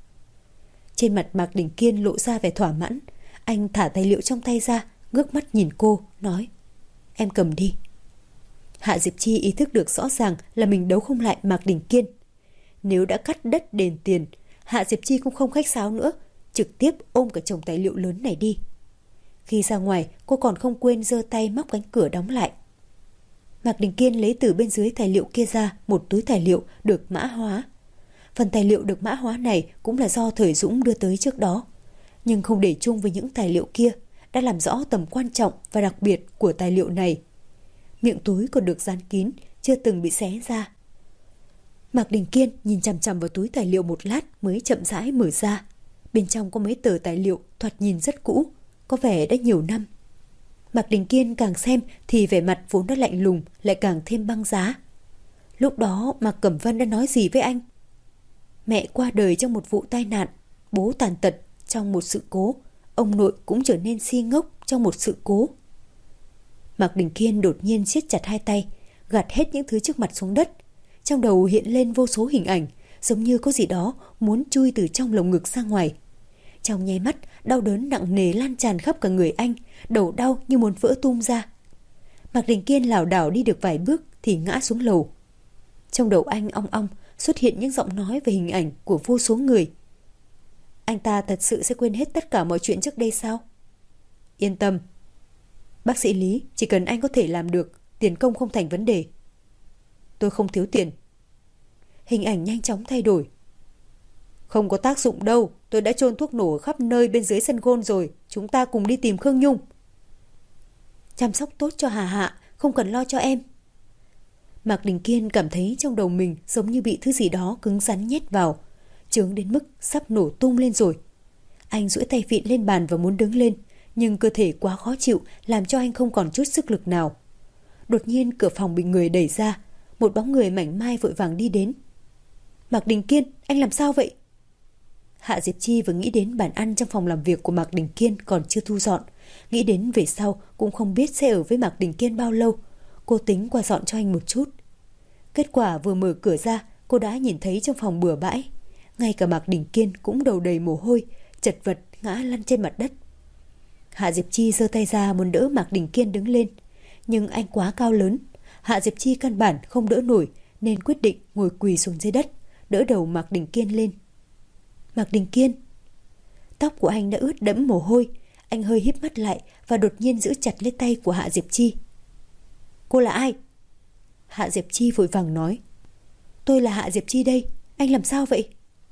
Trên mặt Mạc Đình Kiên lộ ra vẻ thỏa mãn. Anh thả tài liệu trong tay ra, ngước mắt nhìn cô, nói: Em cầm đi. Hạ Diệp Chi ý thức được rõ ràng là mình đấu không lại Mạc Đình Kiên. Nếu đã cắt đất đền tiền, Hạ Diệp Chi cũng không khách sáo nữa, trực tiếp ôm cả chồng tài liệu lớn này đi. Khi ra ngoài, cô còn không quên giơ tay móc cánh cửa đóng lại. Mạc Đình Kiên lấy từ bên dưới tài liệu kia ra một túi tài liệu được mã hóa. Phần tài liệu được mã hóa này cũng là do Thời Dũng đưa tới trước đó, nhưng không để chung với những tài liệu kia, đã làm rõ tầm quan trọng và đặc biệt của tài liệu này. Miệng túi còn được dán kín, chưa từng bị xé ra. Mạc Đình Kiên nhìn chằm chằm vào túi tài liệu một lát mới chậm rãi mở ra. Bên trong có mấy tờ tài liệu thoạt nhìn rất cũ, có vẻ đã nhiều năm. Mạc Đình Kiên càng xem thì vẻ mặt vốn đã lạnh lùng lại càng thêm băng giá. Lúc đó Mạc Cẩm Vân đã nói gì với anh? Mẹ qua đời trong một vụ tai nạn, bố tàn tật trong một sự cố, ông nội cũng trở nên si ngốc trong một sự cố. Mạc Đình Kiên đột nhiên siết chặt hai tay, gạt hết những thứ trước mặt xuống đất. Trong đầu hiện lên vô số hình ảnh, giống như có gì đó muốn chui từ trong lồng ngực ra ngoài. Trong nháy mắt, đau đớn nặng nề lan tràn khắp cả người anh, đầu đau như muốn vỡ tung ra. Mạc Đình Kiên lảo đảo đi được vài bước thì ngã xuống lầu. Trong đầu anh ong ong xuất hiện những giọng nói về hình ảnh của vô số người. Anh ta thật sự sẽ quên hết tất cả mọi chuyện trước đây sao? Yên tâm, bác sĩ Lý, chỉ cần anh có thể làm được, tiền công không thành vấn đề. Tôi không thiếu tiền. hình ảnh nhanh chóng thay đổi. Không có tác dụng đâu, tôi đã chôn thuốc nổ khắp nơi bên dưới sân gôn rồi, chúng ta cùng đi tìm Khương Nhung. Chăm sóc tốt cho Hà Hạ, không cần lo cho em. Mạc Đình Kiên cảm thấy trong đầu mình giống như bị thứ gì đó cứng rắn nhét vào, chướng đến mức sắp nổ tung lên rồi. Anh duỗi tay vịn lên bàn và muốn đứng lên, nhưng cơ thể quá khó chịu làm cho anh không còn chút sức lực nào. Đột nhiên cửa phòng bị người đẩy ra, một bóng người mảnh mai vội vàng đi đến. Mạc Đình Kiên, anh làm sao vậy? Hạ Diệp Chi vừa nghĩ đến bàn ăn trong phòng làm việc của Mạc Đình Kiên còn chưa thu dọn, nghĩ đến về sau cũng không biết sẽ ở với Mạc Đình Kiên bao lâu. Cô tính qua dọn cho anh một chút. Kết quả vừa mở cửa ra, cô đã nhìn thấy trong phòng bừa bãi. Ngay cả Mạc Đình Kiên cũng đầu đầy mồ hôi, chật vật ngã lăn trên mặt đất. Hạ Diệp Chi giơ tay ra muốn đỡ Mạc Đình Kiên đứng lên, nhưng anh quá cao lớn. Hạ Diệp Chi căn bản không đỡ nổi nên quyết định ngồi quỳ xuống dưới đất, đỡ đầu Mạc Đình Kiên lên. Mạc Đình Kiên. Tóc của anh đã ướt đẫm mồ hôi. Anh hơi híp mắt lại và đột nhiên giữ chặt lấy tay của Hạ Diệp Chi. Cô là ai? Hạ Diệp Chi vội vàng nói. Tôi là Hạ Diệp Chi đây. Anh làm sao vậy?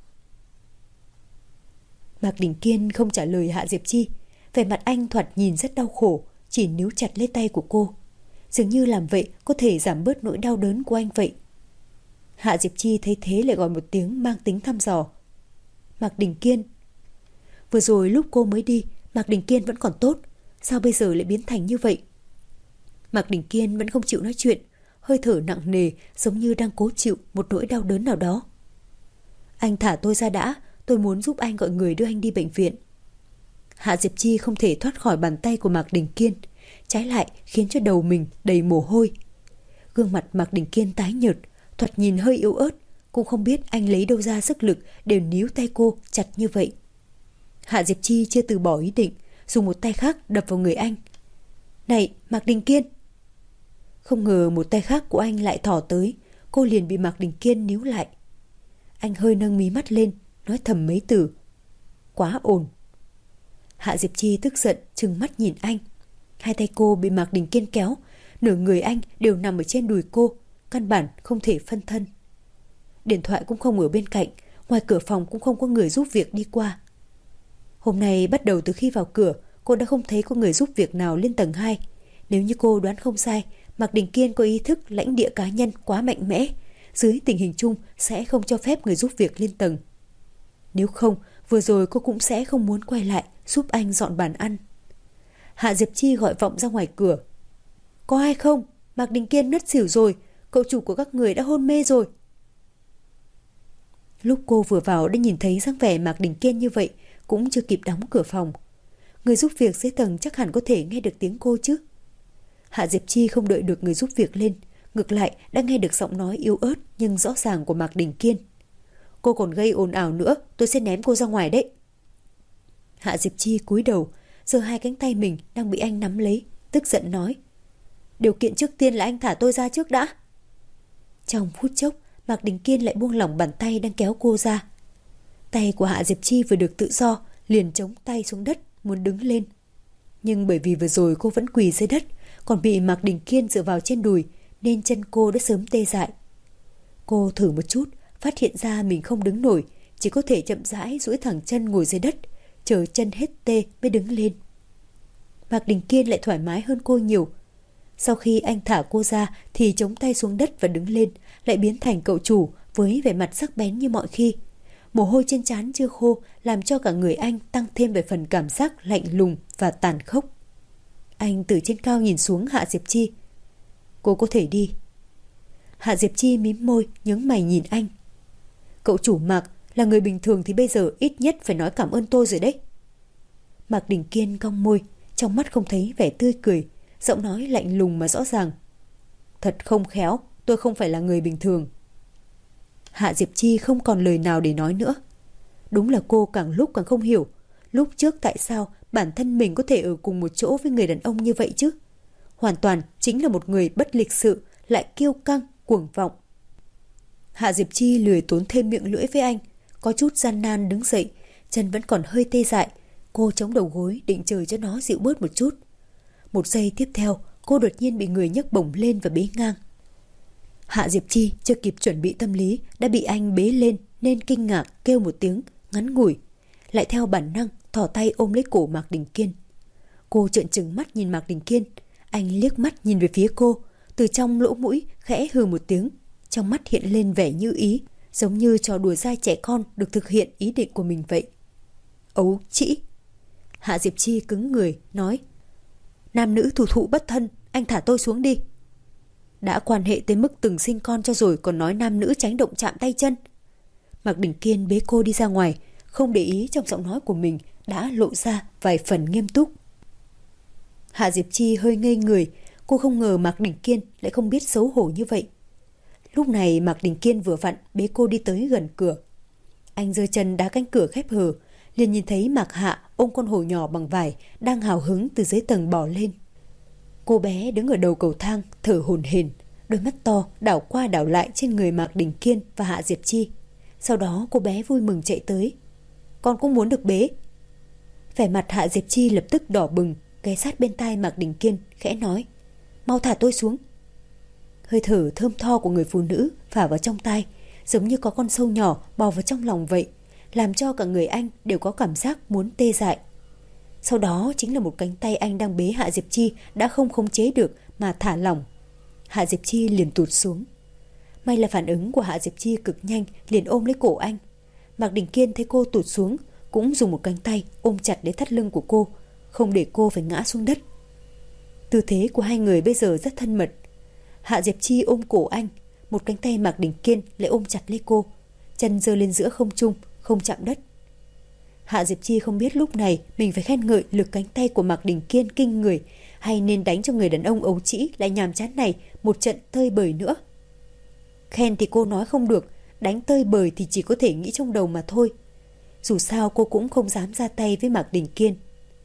Mạc Đình Kiên không trả lời Hạ Diệp Chi. Vẻ mặt anh thoạt nhìn rất đau khổ, chỉ níu chặt lấy tay của cô. Dường như làm vậy có thể giảm bớt nỗi đau đớn của anh vậy. Hạ Diệp Chi thấy thế lại gọi một tiếng mang tính thăm dò. Mạc Đình Kiên. Vừa rồi lúc cô mới đi, Mạc Đình Kiên vẫn còn tốt. Sao bây giờ lại biến thành như vậy? Mạc Đình Kiên vẫn không chịu nói chuyện, hơi thở nặng nề giống như đang cố chịu một nỗi đau đớn nào đó. Anh thả tôi ra đã, tôi muốn giúp anh gọi người đưa anh đi bệnh viện. Hạ Diệp Chi không thể thoát khỏi bàn tay của Mạc Đình Kiên, trái lại khiến cho đầu mình đầy mồ hôi. Gương mặt Mạc Đình Kiên tái nhợt, thoạt nhìn hơi yếu ớt, cũng không biết anh lấy đâu ra sức lực để níu tay cô chặt như vậy. Hạ Diệp Chi chưa từ bỏ ý định, dùng một tay khác đập vào người anh. Này, Mạc Đình Kiên! Không ngờ một tay khác của anh lại thò tới, cô liền bị Mạc Đình Kiên níu lại. Anh hơi nâng mí mắt lên, nói thầm mấy từ. Quá ồn. Hạ Diệp Chi tức giận trừng mắt nhìn anh. Hai tay cô bị Mạc Đình Kiên kéo, nửa người anh đều nằm ở trên đùi cô, căn bản không thể phân thân. Điện thoại cũng không ở bên cạnh, ngoài cửa phòng cũng không có người giúp việc đi qua. Hôm nay bắt đầu từ khi vào cửa, cô đã không thấy có người giúp việc nào lên tầng 2. Nếu như cô đoán không sai, Mạc Đình Kiên có ý thức lãnh địa cá nhân quá mạnh mẽ, dưới tình hình chung sẽ không cho phép người giúp việc lên tầng. Nếu không, vừa rồi cô cũng sẽ không muốn quay lại giúp anh dọn bàn ăn. Hạ Diệp Chi gọi vọng ra ngoài cửa. Có ai không? Mạc Đình Kiên ngất xỉu rồi, cậu chủ của các người đã hôn mê rồi. Lúc cô vừa vào đã nhìn thấy dáng vẻ Mạc Đình Kiên như vậy, cũng chưa kịp đóng cửa phòng. Người giúp việc dưới tầng chắc hẳn có thể nghe được tiếng cô chứ. Hạ Diệp Chi không đợi được người giúp việc lên, ngược lại đã nghe được giọng nói yếu ớt nhưng rõ ràng của Mạc Đình Kiên. Cô còn gây ồn ào nữa, tôi sẽ ném cô ra ngoài đấy. Hạ Diệp Chi cúi đầu, giơ hai cánh tay mình đang bị anh nắm lấy, tức giận nói. Điều kiện trước tiên là anh thả tôi ra trước đã. Trong phút chốc, Mạc Đình Kiên lại buông lỏng bàn tay đang kéo cô ra. Tay của Hạ Diệp Chi vừa được tự do, liền chống tay xuống đất, muốn đứng lên. Nhưng bởi vì vừa rồi cô vẫn quỳ dưới đất, còn bị Mạc Đình Kiên dựa vào trên đùi, nên chân cô đã sớm tê dại. Cô thử một chút, phát hiện ra mình không đứng nổi, chỉ có thể chậm rãi duỗi thẳng chân ngồi dưới đất, chờ chân hết tê mới đứng lên. Mạc Đình Kiên lại thoải mái hơn cô nhiều. Sau khi anh thả cô ra thì chống tay xuống đất và đứng lên, lại biến thành cậu chủ với vẻ mặt sắc bén như mọi khi. Mồ hôi trên trán chưa khô làm cho cả người anh tăng thêm về phần cảm giác lạnh lùng và tàn khốc. Anh từ trên cao nhìn xuống Hạ Diệp Chi. Cô có thể đi. Hạ Diệp Chi mím môi, nhướng mày nhìn anh. Cậu chủ Mạc, là người bình thường thì bây giờ ít nhất phải nói cảm ơn tôi rồi đấy. Mạc Đình Kiên cong môi, trong mắt không thấy vẻ tươi cười, giọng nói lạnh lùng mà rõ ràng. Thật không khéo, tôi không phải là người bình thường. Hạ Diệp Chi không còn lời nào để nói nữa. Đúng là cô càng lúc càng không hiểu, lúc trước tại sao bản thân mình có thể ở cùng một chỗ với người đàn ông như vậy chứ. Hoàn toàn chính là một người bất lịch sự, lại kiêu căng, cuồng vọng. Hạ Diệp Chi lười tốn thêm miệng lưỡi với anh, có chút gian nan đứng dậy, chân vẫn còn hơi tê dại. Cô chống đầu gối định chờ cho nó dịu bớt một chút. Một giây tiếp theo, cô đột nhiên bị người nhấc bổng lên và bế ngang. Hạ Diệp Chi chưa kịp chuẩn bị tâm lý đã bị anh bế lên nên kinh ngạc kêu một tiếng ngắn ngủi, lại theo bản năng thò tay ôm lấy cổ Mạc Đình Kiên. Cô trợn trừng mắt nhìn Mạc Đình Kiên, anh liếc mắt nhìn về phía cô, từ trong lỗ mũi khẽ hừ một tiếng, trong mắt hiện lên vẻ như ý, giống như trò đùa dai trẻ con được thực hiện ý định của mình vậy. Ấu trĩ! Hạ Diệp Chi cứng người nói, nam nữ thủ thụ bất thân, anh thả tôi xuống đi. Đã quan hệ tới mức từng sinh con cho rồi còn nói nam nữ tránh động chạm tay chân. Mạc Đình Kiên bế cô đi ra ngoài, không để ý trong giọng nói của mình đã lộ ra vài phần nghiêm túc. Hạ Diệp Chi hơi ngây người, cô không ngờ Mạc Đình Kiên lại không biết xấu hổ như vậy. Lúc này Mạc Đình Kiên vừa vặn bế cô đi tới gần cửa. Anh giơ chân đá cánh cửa khép hờ, liền nhìn thấy Mạc Hạ ôm con hổ nhỏ bằng vải đang hào hứng từ dưới tầng bò lên. Cô bé đứng ở đầu cầu thang thở hổn hển, đôi mắt to đảo qua đảo lại trên người Mạc Đình Kiên và Hạ Diệp Chi. Sau đó cô bé vui mừng chạy tới. Con cũng muốn được bế. Vẻ mặt Hạ Diệp Chi lập tức đỏ bừng, ghé sát bên tai Mạc Đình Kiên khẽ nói, mau thả tôi xuống. Hơi thở thơm tho của người phụ nữ phả vào trong tai, giống như có con sâu nhỏ bò vào trong lòng vậy, làm cho cả người anh đều có cảm giác muốn tê dại. Sau đó chính là một cánh tay anh đang bế Hạ Diệp Chi đã không khống chế được mà thả lỏng. Hạ Diệp Chi liền tụt xuống. May là phản ứng của Hạ Diệp Chi cực nhanh, liền ôm lấy cổ anh. Mạc Đình Kiên thấy cô tụt xuống, cũng dùng một cánh tay ôm chặt lấy thắt lưng của cô, không để cô phải ngã xuống đất. Tư thế của hai người bây giờ rất thân mật. Hạ Diệp Chi ôm cổ anh, một cánh tay Mạc Đình Kiên lại ôm chặt lấy cô, chân giơ lên giữa không trung, không chạm đất. Hạ Diệp Chi không biết lúc này mình phải khen ngợi lực cánh tay của Mạc Đình Kiên kinh người, hay nên đánh cho người đàn ông ấu trĩ lại nhàm chán này một trận tơi bời nữa. Khen thì cô nói không được, đánh tơi bời thì chỉ có thể nghĩ trong đầu mà thôi. Dù sao cô cũng không dám ra tay với Mạc Đình Kiên.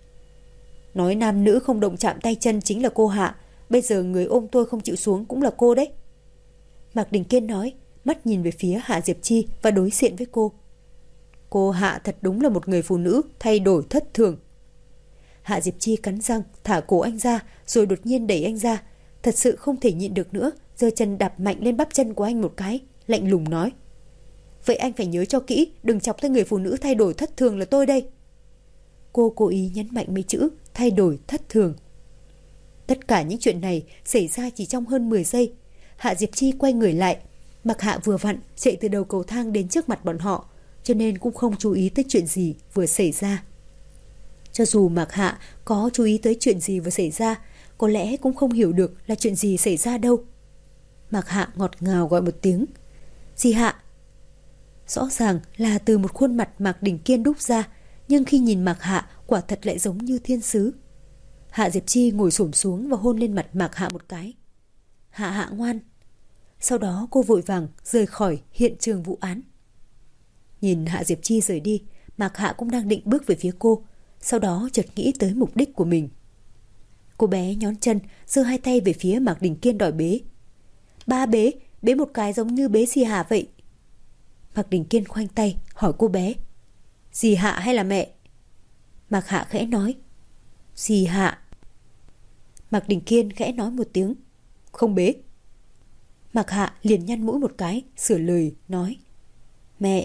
Nói nam nữ không động chạm tay chân chính là cô Hạ, bây giờ người ôm tôi không chịu xuống cũng là cô đấy. Mạc Đình Kiên nói, mắt nhìn về phía Hạ Diệp Chi và đối diện với cô. Cô Hạ thật đúng là một người phụ nữ thay đổi thất thường. Hạ Diệp Chi cắn răng thả cổ anh ra, rồi đột nhiên đẩy anh ra, thật sự không thể nhịn được nữa, giơ chân đạp mạnh lên bắp chân của anh một cái, lạnh lùng nói, vậy anh phải nhớ cho kỹ, đừng chọc tới người phụ nữ thay đổi thất thường là tôi đây. Cô cố ý nhấn mạnh mấy chữ thay đổi thất thường. Tất cả những chuyện này xảy ra chỉ trong hơn 10 giây. Hạ Diệp Chi quay người lại, Mạc Hạ vừa vặn chạy từ đầu cầu thang đến trước mặt bọn họ, cho nên cũng không chú ý tới chuyện gì vừa xảy ra. Cho dù Mạc Hạ có chú ý tới chuyện gì vừa xảy ra, có lẽ cũng không hiểu được là chuyện gì xảy ra đâu. Mạc Hạ ngọt ngào gọi một tiếng, dì Hạ. Rõ ràng là từ một khuôn mặt Mạc Đình Kiên đúc ra, nhưng khi nhìn Mạc Hạ quả thật lại giống như thiên sứ. Hạ Diệp Chi ngồi xổm xuống và hôn lên mặt Mạc Hạ một cái. Hạ Hạ ngoan. Sau đó cô vội vàng rời khỏi hiện trường vụ án. Nhìn Hạ Diệp Chi rời đi, Mạc Hạ cũng đang định bước về phía cô, sau đó chợt nghĩ tới mục đích của mình. Cô bé nhón chân, giơ hai tay về phía Mạc Đình Kiên đòi bế. Ba bế, bế một cái giống như bế dì Hạ vậy. Mạc Đình Kiên khoanh tay hỏi cô bé, dì Hạ hay là mẹ? Mạc Hạ khẽ nói, dì Hạ. Mạc Đình Kiên khẽ nói một tiếng, không bế. Mạc Hạ liền nhăn mũi một cái, sửa lời nói, mẹ.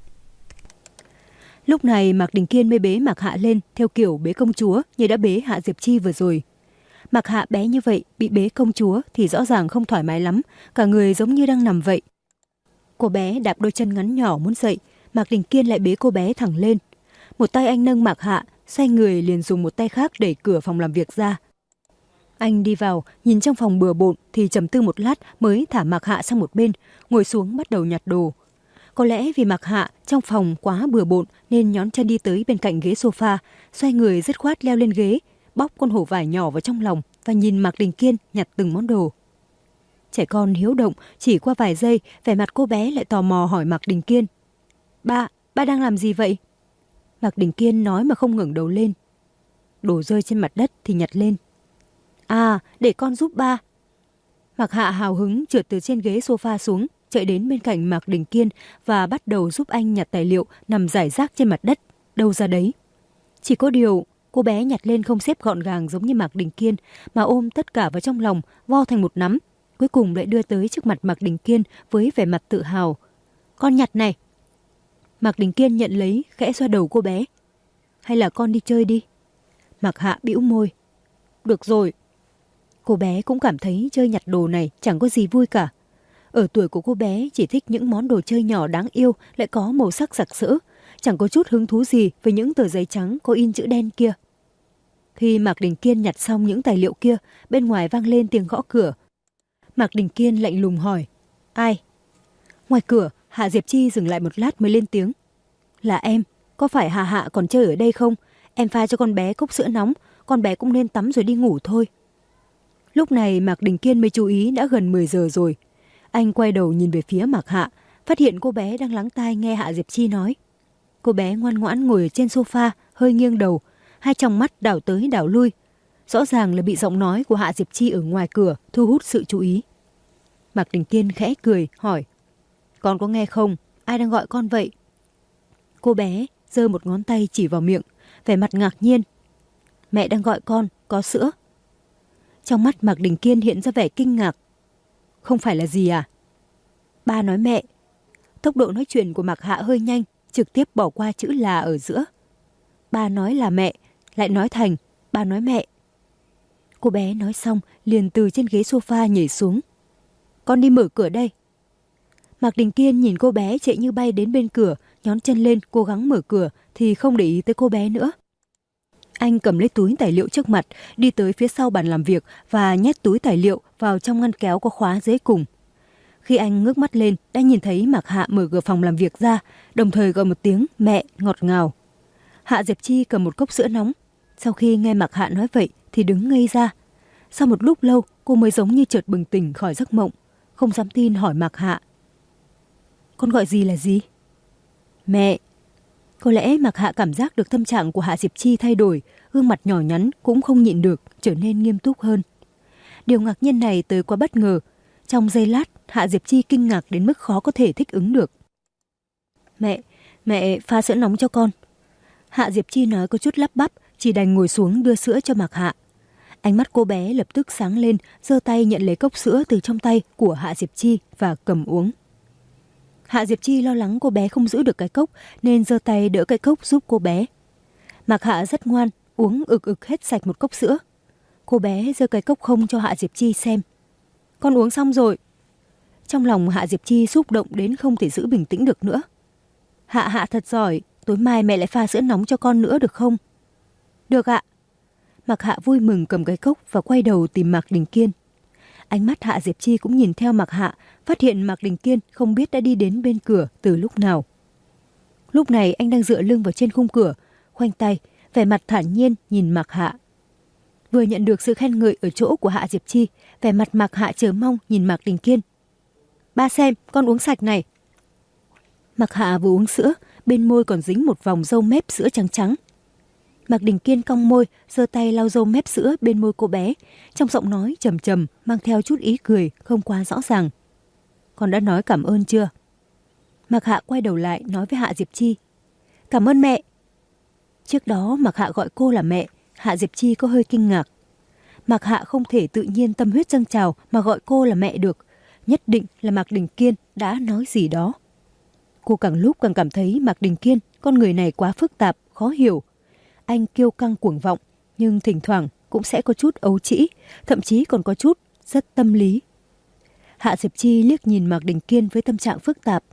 Lúc này Mạc Đình Kiên mới bế Mạc Hạ lên theo kiểu bế công chúa như đã bế Hạ Diệp Chi vừa rồi. Mạc Hạ bé như vậy bị bế công chúa thì rõ ràng không thoải mái lắm, cả người giống như đang nằm vậy. Cô bé đạp đôi chân ngắn nhỏ muốn dậy, Mạc Đình Kiên lại bế cô bé thẳng lên. Một tay anh nâng Mạc Hạ, xoay người liền dùng một tay khác đẩy cửa phòng làm việc ra. Anh đi vào, nhìn trong phòng bừa bộn thì trầm tư một lát mới thả Mạc Hạ sang một bên, ngồi xuống bắt đầu nhặt đồ. Có lẽ vì Mạc Hạ trong phòng quá bừa bộn nên nhón chân đi tới bên cạnh ghế sofa, xoay người dứt khoát leo lên ghế, bóc con hổ vải nhỏ vào trong lòng và nhìn Mạc Đình Kiên nhặt từng món đồ. Trẻ con hiếu động, chỉ qua vài giây, vẻ mặt cô bé lại tò mò hỏi Mạc Đình Kiên. Ba đang làm gì vậy? Mạc Đình Kiên nói mà không ngẩng đầu lên. Đồ rơi trên mặt đất thì nhặt lên. À, để con giúp ba. Mạc Hạ hào hứng trượt từ trên ghế sofa xuống, chạy đến bên cạnh Mạc Đình Kiên và bắt đầu giúp anh nhặt tài liệu nằm rải rác trên mặt đất, đâu ra đấy. Chỉ có điều, cô bé nhặt lên không xếp gọn gàng giống như Mạc Đình Kiên, mà ôm tất cả vào trong lòng, vo thành một nắm, cuối cùng lại đưa tới trước mặt Mạc Đình Kiên với vẻ mặt tự hào. Con nhặt này. Mạc Đình Kiên nhận lấy, khẽ xoa đầu cô bé. Hay là con đi chơi đi. Mạc Hạ bĩu môi. Được rồi. Cô bé cũng cảm thấy chơi nhặt đồ này chẳng có gì vui cả. Ở tuổi của cô bé chỉ thích những món đồ chơi nhỏ đáng yêu lại có màu sắc sặc sỡ, chẳng có chút hứng thú gì với những tờ giấy trắng có in chữ đen kia. Khi Mạc Đình Kiên nhặt xong những tài liệu kia, bên ngoài vang lên tiếng gõ cửa. Mạc Đình Kiên lạnh lùng hỏi. Ai? Ngoài cửa, Hạ Diệp Chi dừng lại một lát mới lên tiếng. Là em, có phải Hạ Hạ còn chơi ở đây không? Em pha cho con bé cốc sữa nóng, con bé cũng nên tắm rồi đi ngủ thôi. Lúc này Mạc Đình Kiên mới chú ý đã gần 10 giờ rồi. Anh quay đầu nhìn về phía Mạc Hạ, phát hiện cô bé đang lắng tai nghe Hạ Diệp Chi nói. Cô bé ngoan ngoãn ngồi ở trên sofa, hơi nghiêng đầu, hai tròng mắt đảo tới đảo lui. Rõ ràng là bị giọng nói của Hạ Diệp Chi ở ngoài cửa thu hút sự chú ý. Mạc Đình Kiên khẽ cười, hỏi. Con có nghe không? Ai đang gọi con vậy? Cô bé giơ một ngón tay chỉ vào miệng, vẻ mặt ngạc nhiên. Mẹ đang gọi con, có sữa. Trong mắt Mạc Đình Kiên hiện ra vẻ kinh ngạc. Không phải là gì à? Ba nói mẹ. Tốc độ nói chuyện của Mạc Hạ hơi nhanh, trực tiếp bỏ qua chữ là ở giữa. Ba nói là mẹ, lại nói thành ba nói mẹ. Cô bé nói xong liền từ trên ghế sofa nhảy xuống. Con đi mở cửa đây. Mạc Đình Kiên nhìn cô bé chạy như bay đến bên cửa, nhón chân lên cố gắng mở cửa thì không để ý tới cô bé nữa. Anh cầm lấy túi tài liệu trước mặt, đi tới phía sau bàn làm việc và nhét túi tài liệu vào trong ngăn kéo có khóa dưới cùng. Khi anh ngước mắt lên, đã nhìn thấy Mạc Hạ mở cửa phòng làm việc ra, đồng thời gọi một tiếng mẹ ngọt ngào. Hạ Diệp Chi cầm một cốc sữa nóng. Sau khi nghe Mạc Hạ nói vậy thì đứng ngây ra. Sau một lúc lâu, cô mới giống như chợt bừng tỉnh khỏi giấc mộng, không dám tin hỏi Mạc Hạ. Con gọi gì là gì? Mẹ. Có lẽ Mạc Hạ cảm giác được tâm trạng của Hạ Diệp Chi thay đổi, gương mặt nhỏ nhắn cũng không nhịn được, trở nên nghiêm túc hơn. Điều ngạc nhiên này tới quá bất ngờ. Trong giây lát, Hạ Diệp Chi kinh ngạc đến mức khó có thể thích ứng được. Mẹ pha sữa nóng cho con. Hạ Diệp Chi nói có chút lắp bắp, chỉ đành ngồi xuống đưa sữa cho Mạc Hạ. Ánh mắt cô bé lập tức sáng lên, giơ tay nhận lấy cốc sữa từ trong tay của Hạ Diệp Chi và cầm uống. Hạ Diệp Chi lo lắng cô bé không giữ được cái cốc nên giơ tay đỡ cái cốc giúp cô bé. Mạc Hạ rất ngoan, uống ực hết sạch một cốc sữa. Cô bé giơ cái cốc không cho Hạ Diệp Chi xem. Con uống xong rồi. Trong lòng Hạ Diệp Chi xúc động đến không thể giữ bình tĩnh được nữa. Hạ thật giỏi, tối mai mẹ lại pha sữa nóng cho con nữa được không? Được ạ. Mạc Hạ vui mừng cầm cái cốc và quay đầu tìm Mạc Đình Kiên. Ánh mắt Hạ Diệp Chi cũng nhìn theo Mạc Hạ, phát hiện Mạc Đình Kiên không biết đã đi đến bên cửa từ lúc nào. Lúc này anh đang dựa lưng vào trên khung cửa, khoanh tay, vẻ mặt thản nhiên nhìn Mạc Hạ. Vừa nhận được sự khen ngợi ở chỗ của Hạ Diệp Chi, vẻ mặt Mạc Hạ chờ mong nhìn Mạc Đình Kiên. Ba xem, con uống sạch này. Mạc Hạ vừa uống sữa, bên môi còn dính một vòng râu mép sữa trắng trắng. Mạc Đình Kiên cong môi, giơ tay lau râu mép sữa bên môi cô bé, trong giọng nói trầm trầm mang theo chút ý cười không quá rõ ràng. Con đã nói cảm ơn chưa? Mạc Hạ quay đầu lại nói với Hạ Diệp Chi. Cảm ơn mẹ. Trước đó Mạc Hạ gọi cô là mẹ, Hạ Diệp Chi có hơi kinh ngạc. Mạc Hạ không thể tự nhiên tâm huyết dâng trào mà gọi cô là mẹ được, nhất định là Mạc Đình Kiên đã nói gì đó. Cô càng lúc càng cảm thấy Mạc Đình Kiên, con người này quá phức tạp, khó hiểu. Anh kiêu căng cuồng vọng, nhưng thỉnh thoảng cũng sẽ có chút ấu trĩ, thậm chí còn có chút rất tâm lý. Hạ Diệp Chi liếc nhìn Mạc Đình Kiên với tâm trạng phức tạp.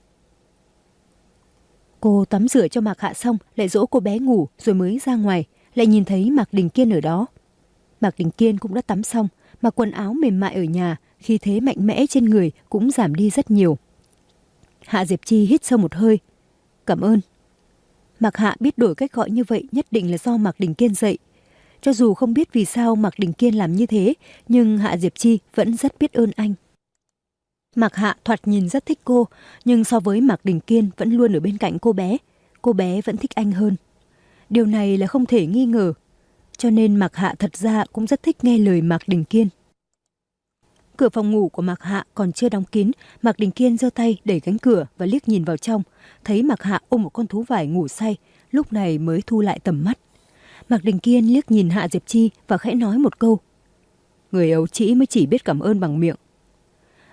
Cô tắm rửa cho Mạc Hạ xong, lại dỗ cô bé ngủ rồi mới ra ngoài, lại nhìn thấy Mạc Đình Kiên ở đó. Mạc Đình Kiên cũng đã tắm xong, mặc quần áo mềm mại ở nhà, khí thế mạnh mẽ trên người cũng giảm đi rất nhiều. Hạ Diệp Chi hít sâu một hơi. Cảm ơn. Mạc Hạ biết đổi cách gọi như vậy nhất định là do Mạc Đình Kiên dạy. Cho dù không biết vì sao Mạc Đình Kiên làm như thế, nhưng Hạ Diệp Chi vẫn rất biết ơn anh. Mạc Hạ thoạt nhìn rất thích cô, nhưng so với Mạc Đình Kiên vẫn luôn ở bên cạnh cô bé vẫn thích anh hơn. Điều này là không thể nghi ngờ. Cho nên Mạc Hạ thật ra cũng rất thích nghe lời Mạc Đình Kiên. Cửa phòng ngủ của Mạc Hạ còn chưa đóng kín, Mạc Đình Kiên giơ tay đẩy cánh cửa và liếc nhìn vào trong, thấy Mạc Hạ ôm một con thú vải ngủ say, lúc này mới thu lại tầm mắt. Mạc Đình Kiên liếc nhìn Hạ Diệp Chi và khẽ nói một câu. Người ấu trĩ mới chỉ biết cảm ơn bằng miệng.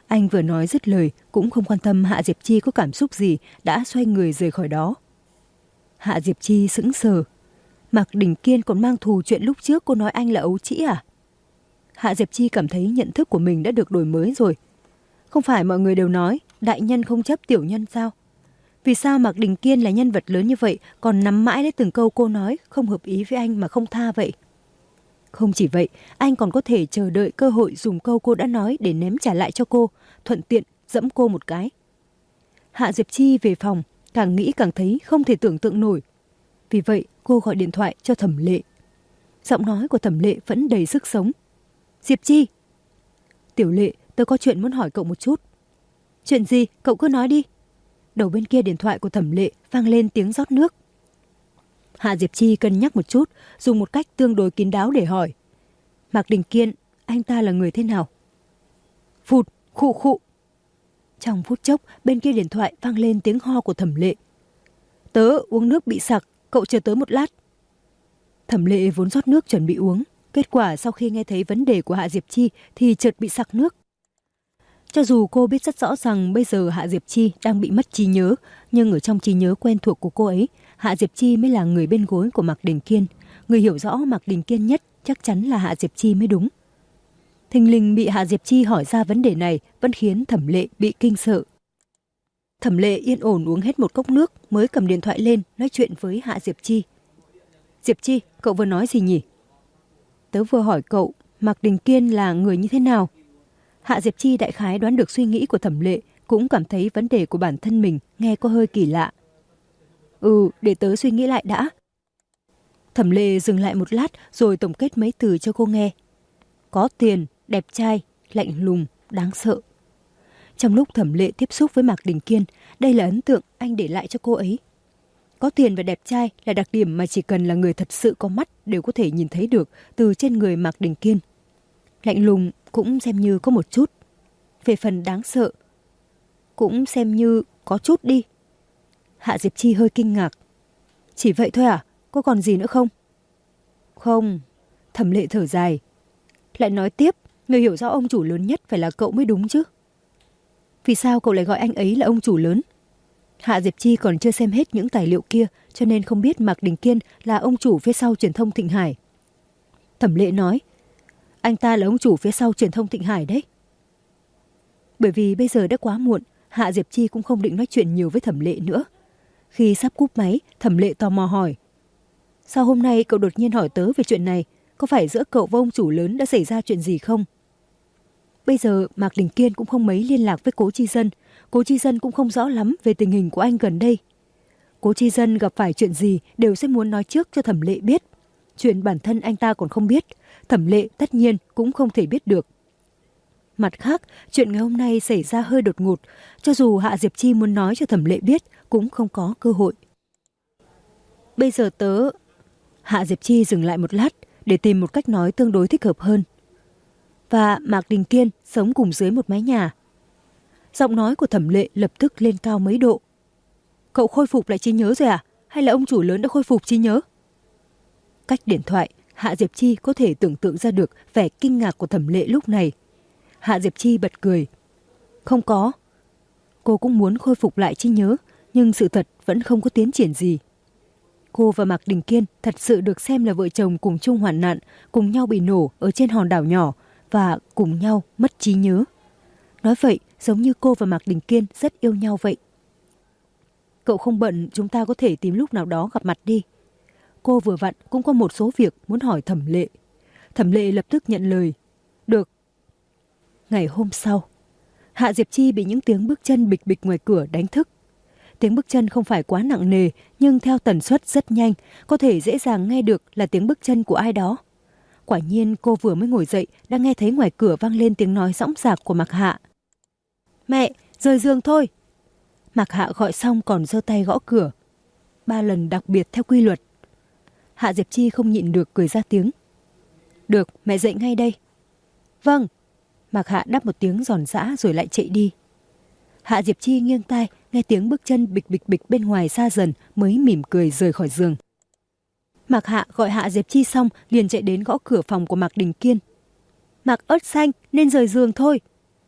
Anh vừa nói dứt lời, cũng không quan tâm Hạ Diệp Chi có cảm xúc gì, đã xoay người rời khỏi đó. Hạ Diệp Chi sững sờ. Mạc Đình Kiên còn mang thù chuyện lúc trước cô nói anh là ấu trĩ à? Hạ Diệp Chi cảm thấy nhận thức của mình đã được đổi mới rồi. Không phải mọi người đều nói đại nhân không chấp tiểu nhân sao? Vì sao Mạc Đình Kiên là nhân vật lớn như vậy còn nắm mãi lấy từng câu cô nói không hợp ý với anh mà không tha vậy? Không chỉ vậy, anh còn có thể chờ đợi cơ hội dùng câu cô đã nói để ném trả lại cho cô, thuận tiện dẫm cô một cái. Hạ Diệp Chi về phòng, càng nghĩ càng thấy không thể tưởng tượng nổi. Vì vậy, cô gọi điện thoại cho Thẩm Lệ. Giọng nói của Thẩm Lệ vẫn đầy sức sống. Diệp Chi! Tiểu Lệ, tớ có chuyện muốn hỏi cậu một chút. Chuyện gì? Cậu cứ nói đi. Đầu bên kia điện thoại của Thẩm Lệ vang lên tiếng rót nước. Hạ Diệp Chi cân nhắc một chút, dùng một cách tương đối kín đáo để hỏi. Mạc Đình Kiên, anh ta là người thế nào? Phụt, khụ khụ. Trong phút chốc, bên kia điện thoại vang lên tiếng ho của Thẩm Lệ. Tớ uống nước bị sặc, cậu chờ tớ một lát. Thẩm Lệ vốn rót nước chuẩn bị uống. Kết quả sau khi nghe thấy vấn đề của Hạ Diệp Chi thì chợt bị sặc nước. Cho dù cô biết rất rõ rằng bây giờ Hạ Diệp Chi đang bị mất trí nhớ, nhưng ở trong trí nhớ quen thuộc của cô ấy, Hạ Diệp Chi mới là người bên gối của Mạc Đình Kiên. Người hiểu rõ Mạc Đình Kiên nhất chắc chắn là Hạ Diệp Chi mới đúng. Thình lình bị Hạ Diệp Chi hỏi ra vấn đề này vẫn khiến Thẩm Lệ bị kinh sợ. Thẩm Lệ yên ổn uống hết một cốc nước mới cầm điện thoại lên nói chuyện với Hạ Diệp Chi. Diệp Chi, cậu vừa nói gì nhỉ? Tớ vừa hỏi cậu, Mạc Đình Kiên là người như thế nào? Hạ Diệp Chi đại khái đoán được suy nghĩ của Thẩm Lệ, cũng cảm thấy vấn đề của bản thân mình nghe có hơi kỳ lạ. Để tớ suy nghĩ lại đã. Thẩm Lệ dừng lại một lát rồi tổng kết mấy từ cho cô nghe. Có tiền, đẹp trai, lạnh lùng, đáng sợ. Trong lúc Thẩm Lệ tiếp xúc với Mạc Đình Kiên, đây là ấn tượng anh để lại cho cô ấy. Có tiền và đẹp trai là đặc điểm mà chỉ cần là người thật sự có mắt đều có thể nhìn thấy được từ trên người Mạc Đình Kiên. Lạnh lùng cũng xem như có một chút. Về phần đáng sợ, cũng xem như có chút đi. Hạ Diệp Chi hơi kinh ngạc. Chỉ vậy thôi à? Có còn gì nữa không? Không. Thẩm Lệ thở dài. Lại nói tiếp, người hiểu rõ ông chủ lớn nhất phải là cậu mới đúng chứ. Vì sao cậu lại gọi anh ấy là ông chủ lớn? Hạ Diệp Chi còn chưa xem hết những tài liệu kia, cho nên không biết Mạc Đình Kiên là ông chủ phía sau truyền thông Thịnh Hải. Thẩm Lệ nói, anh ta là ông chủ phía sau truyền thông Thịnh Hải đấy. Bởi vì bây giờ đã quá muộn, Hạ Diệp Chi cũng không định nói chuyện nhiều với Thẩm Lệ nữa. Khi sắp cúp máy, Thẩm Lệ tò mò hỏi, sao hôm nay cậu đột nhiên hỏi tớ về chuyện này? Có phải giữa cậu và ông chủ lớn đã xảy ra chuyện gì không? Bây giờ Mạc Đình Kiên cũng không mấy liên lạc với Cố Chi Dân. Cố Chi Dân cũng không rõ lắm về tình hình của anh gần đây. Cố Chi Dân gặp phải chuyện gì đều sẽ muốn nói trước cho Thẩm Lệ biết. Chuyện bản thân anh ta còn không biết, Thẩm Lệ tất nhiên cũng không thể biết được. Mặt khác, chuyện ngày hôm nay xảy ra hơi đột ngột, cho dù Hạ Diệp Chi muốn nói cho Thẩm Lệ biết cũng không có cơ hội. Bây giờ tớ... Hạ Diệp Chi dừng lại một lát để tìm một cách nói tương đối thích hợp hơn. Và Mạc Đình Kiên sống cùng dưới một mái nhà. Giọng nói của Thẩm Lệ lập tức lên cao mấy độ. Cậu khôi phục lại trí nhớ rồi à? Hay là ông chủ lớn đã khôi phục trí nhớ? Cách điện thoại, Hạ Diệp Chi có thể tưởng tượng ra được vẻ kinh ngạc của Thẩm Lệ lúc này. Hạ Diệp Chi bật cười. Không có. Cô cũng muốn khôi phục lại trí nhớ, nhưng sự thật vẫn không có tiến triển gì. Cô và Mạc Đình Kiên thật sự được xem là vợ chồng cùng chung hoạn nạn, cùng nhau bị nổ ở trên hòn đảo nhỏ và cùng nhau mất trí nhớ. Nói vậy giống như cô và Mạc Đình Kiên rất yêu nhau vậy. Cậu không bận, chúng ta có thể tìm lúc nào đó gặp mặt đi. Cô vừa vặn cũng có một số việc muốn hỏi Thẩm Lệ. Thẩm Lệ lập tức nhận lời. Được. Ngày hôm sau, Hạ Diệp Chi bị những tiếng bước chân bịch bịch ngoài cửa đánh thức. Tiếng bước chân không phải quá nặng nề, nhưng theo tần suất rất nhanh, có thể dễ dàng nghe được là tiếng bước chân của ai đó. Quả nhiên cô vừa mới ngồi dậy đã nghe thấy ngoài cửa vang lên tiếng nói dõng dạc của Mạc Hạ. Mẹ, rời giường thôi. Mạc Hạ gọi xong còn giơ tay gõ cửa. 3 lần đặc biệt theo quy luật. Hạ Diệp Chi không nhịn được cười ra tiếng. Được, mẹ dậy ngay đây. Vâng. Mạc Hạ đáp một tiếng giòn giã rồi lại chạy đi. Hạ Diệp Chi nghiêng tai, nghe tiếng bước chân bịch bịch bịch bên ngoài xa dần mới mỉm cười rời khỏi giường. Mạc Hạ gọi Hạ Diệp Chi xong liền chạy đến gõ cửa phòng của Mạc Đình Kiên. Mạc Ớt Xanh, nên rời giường thôi.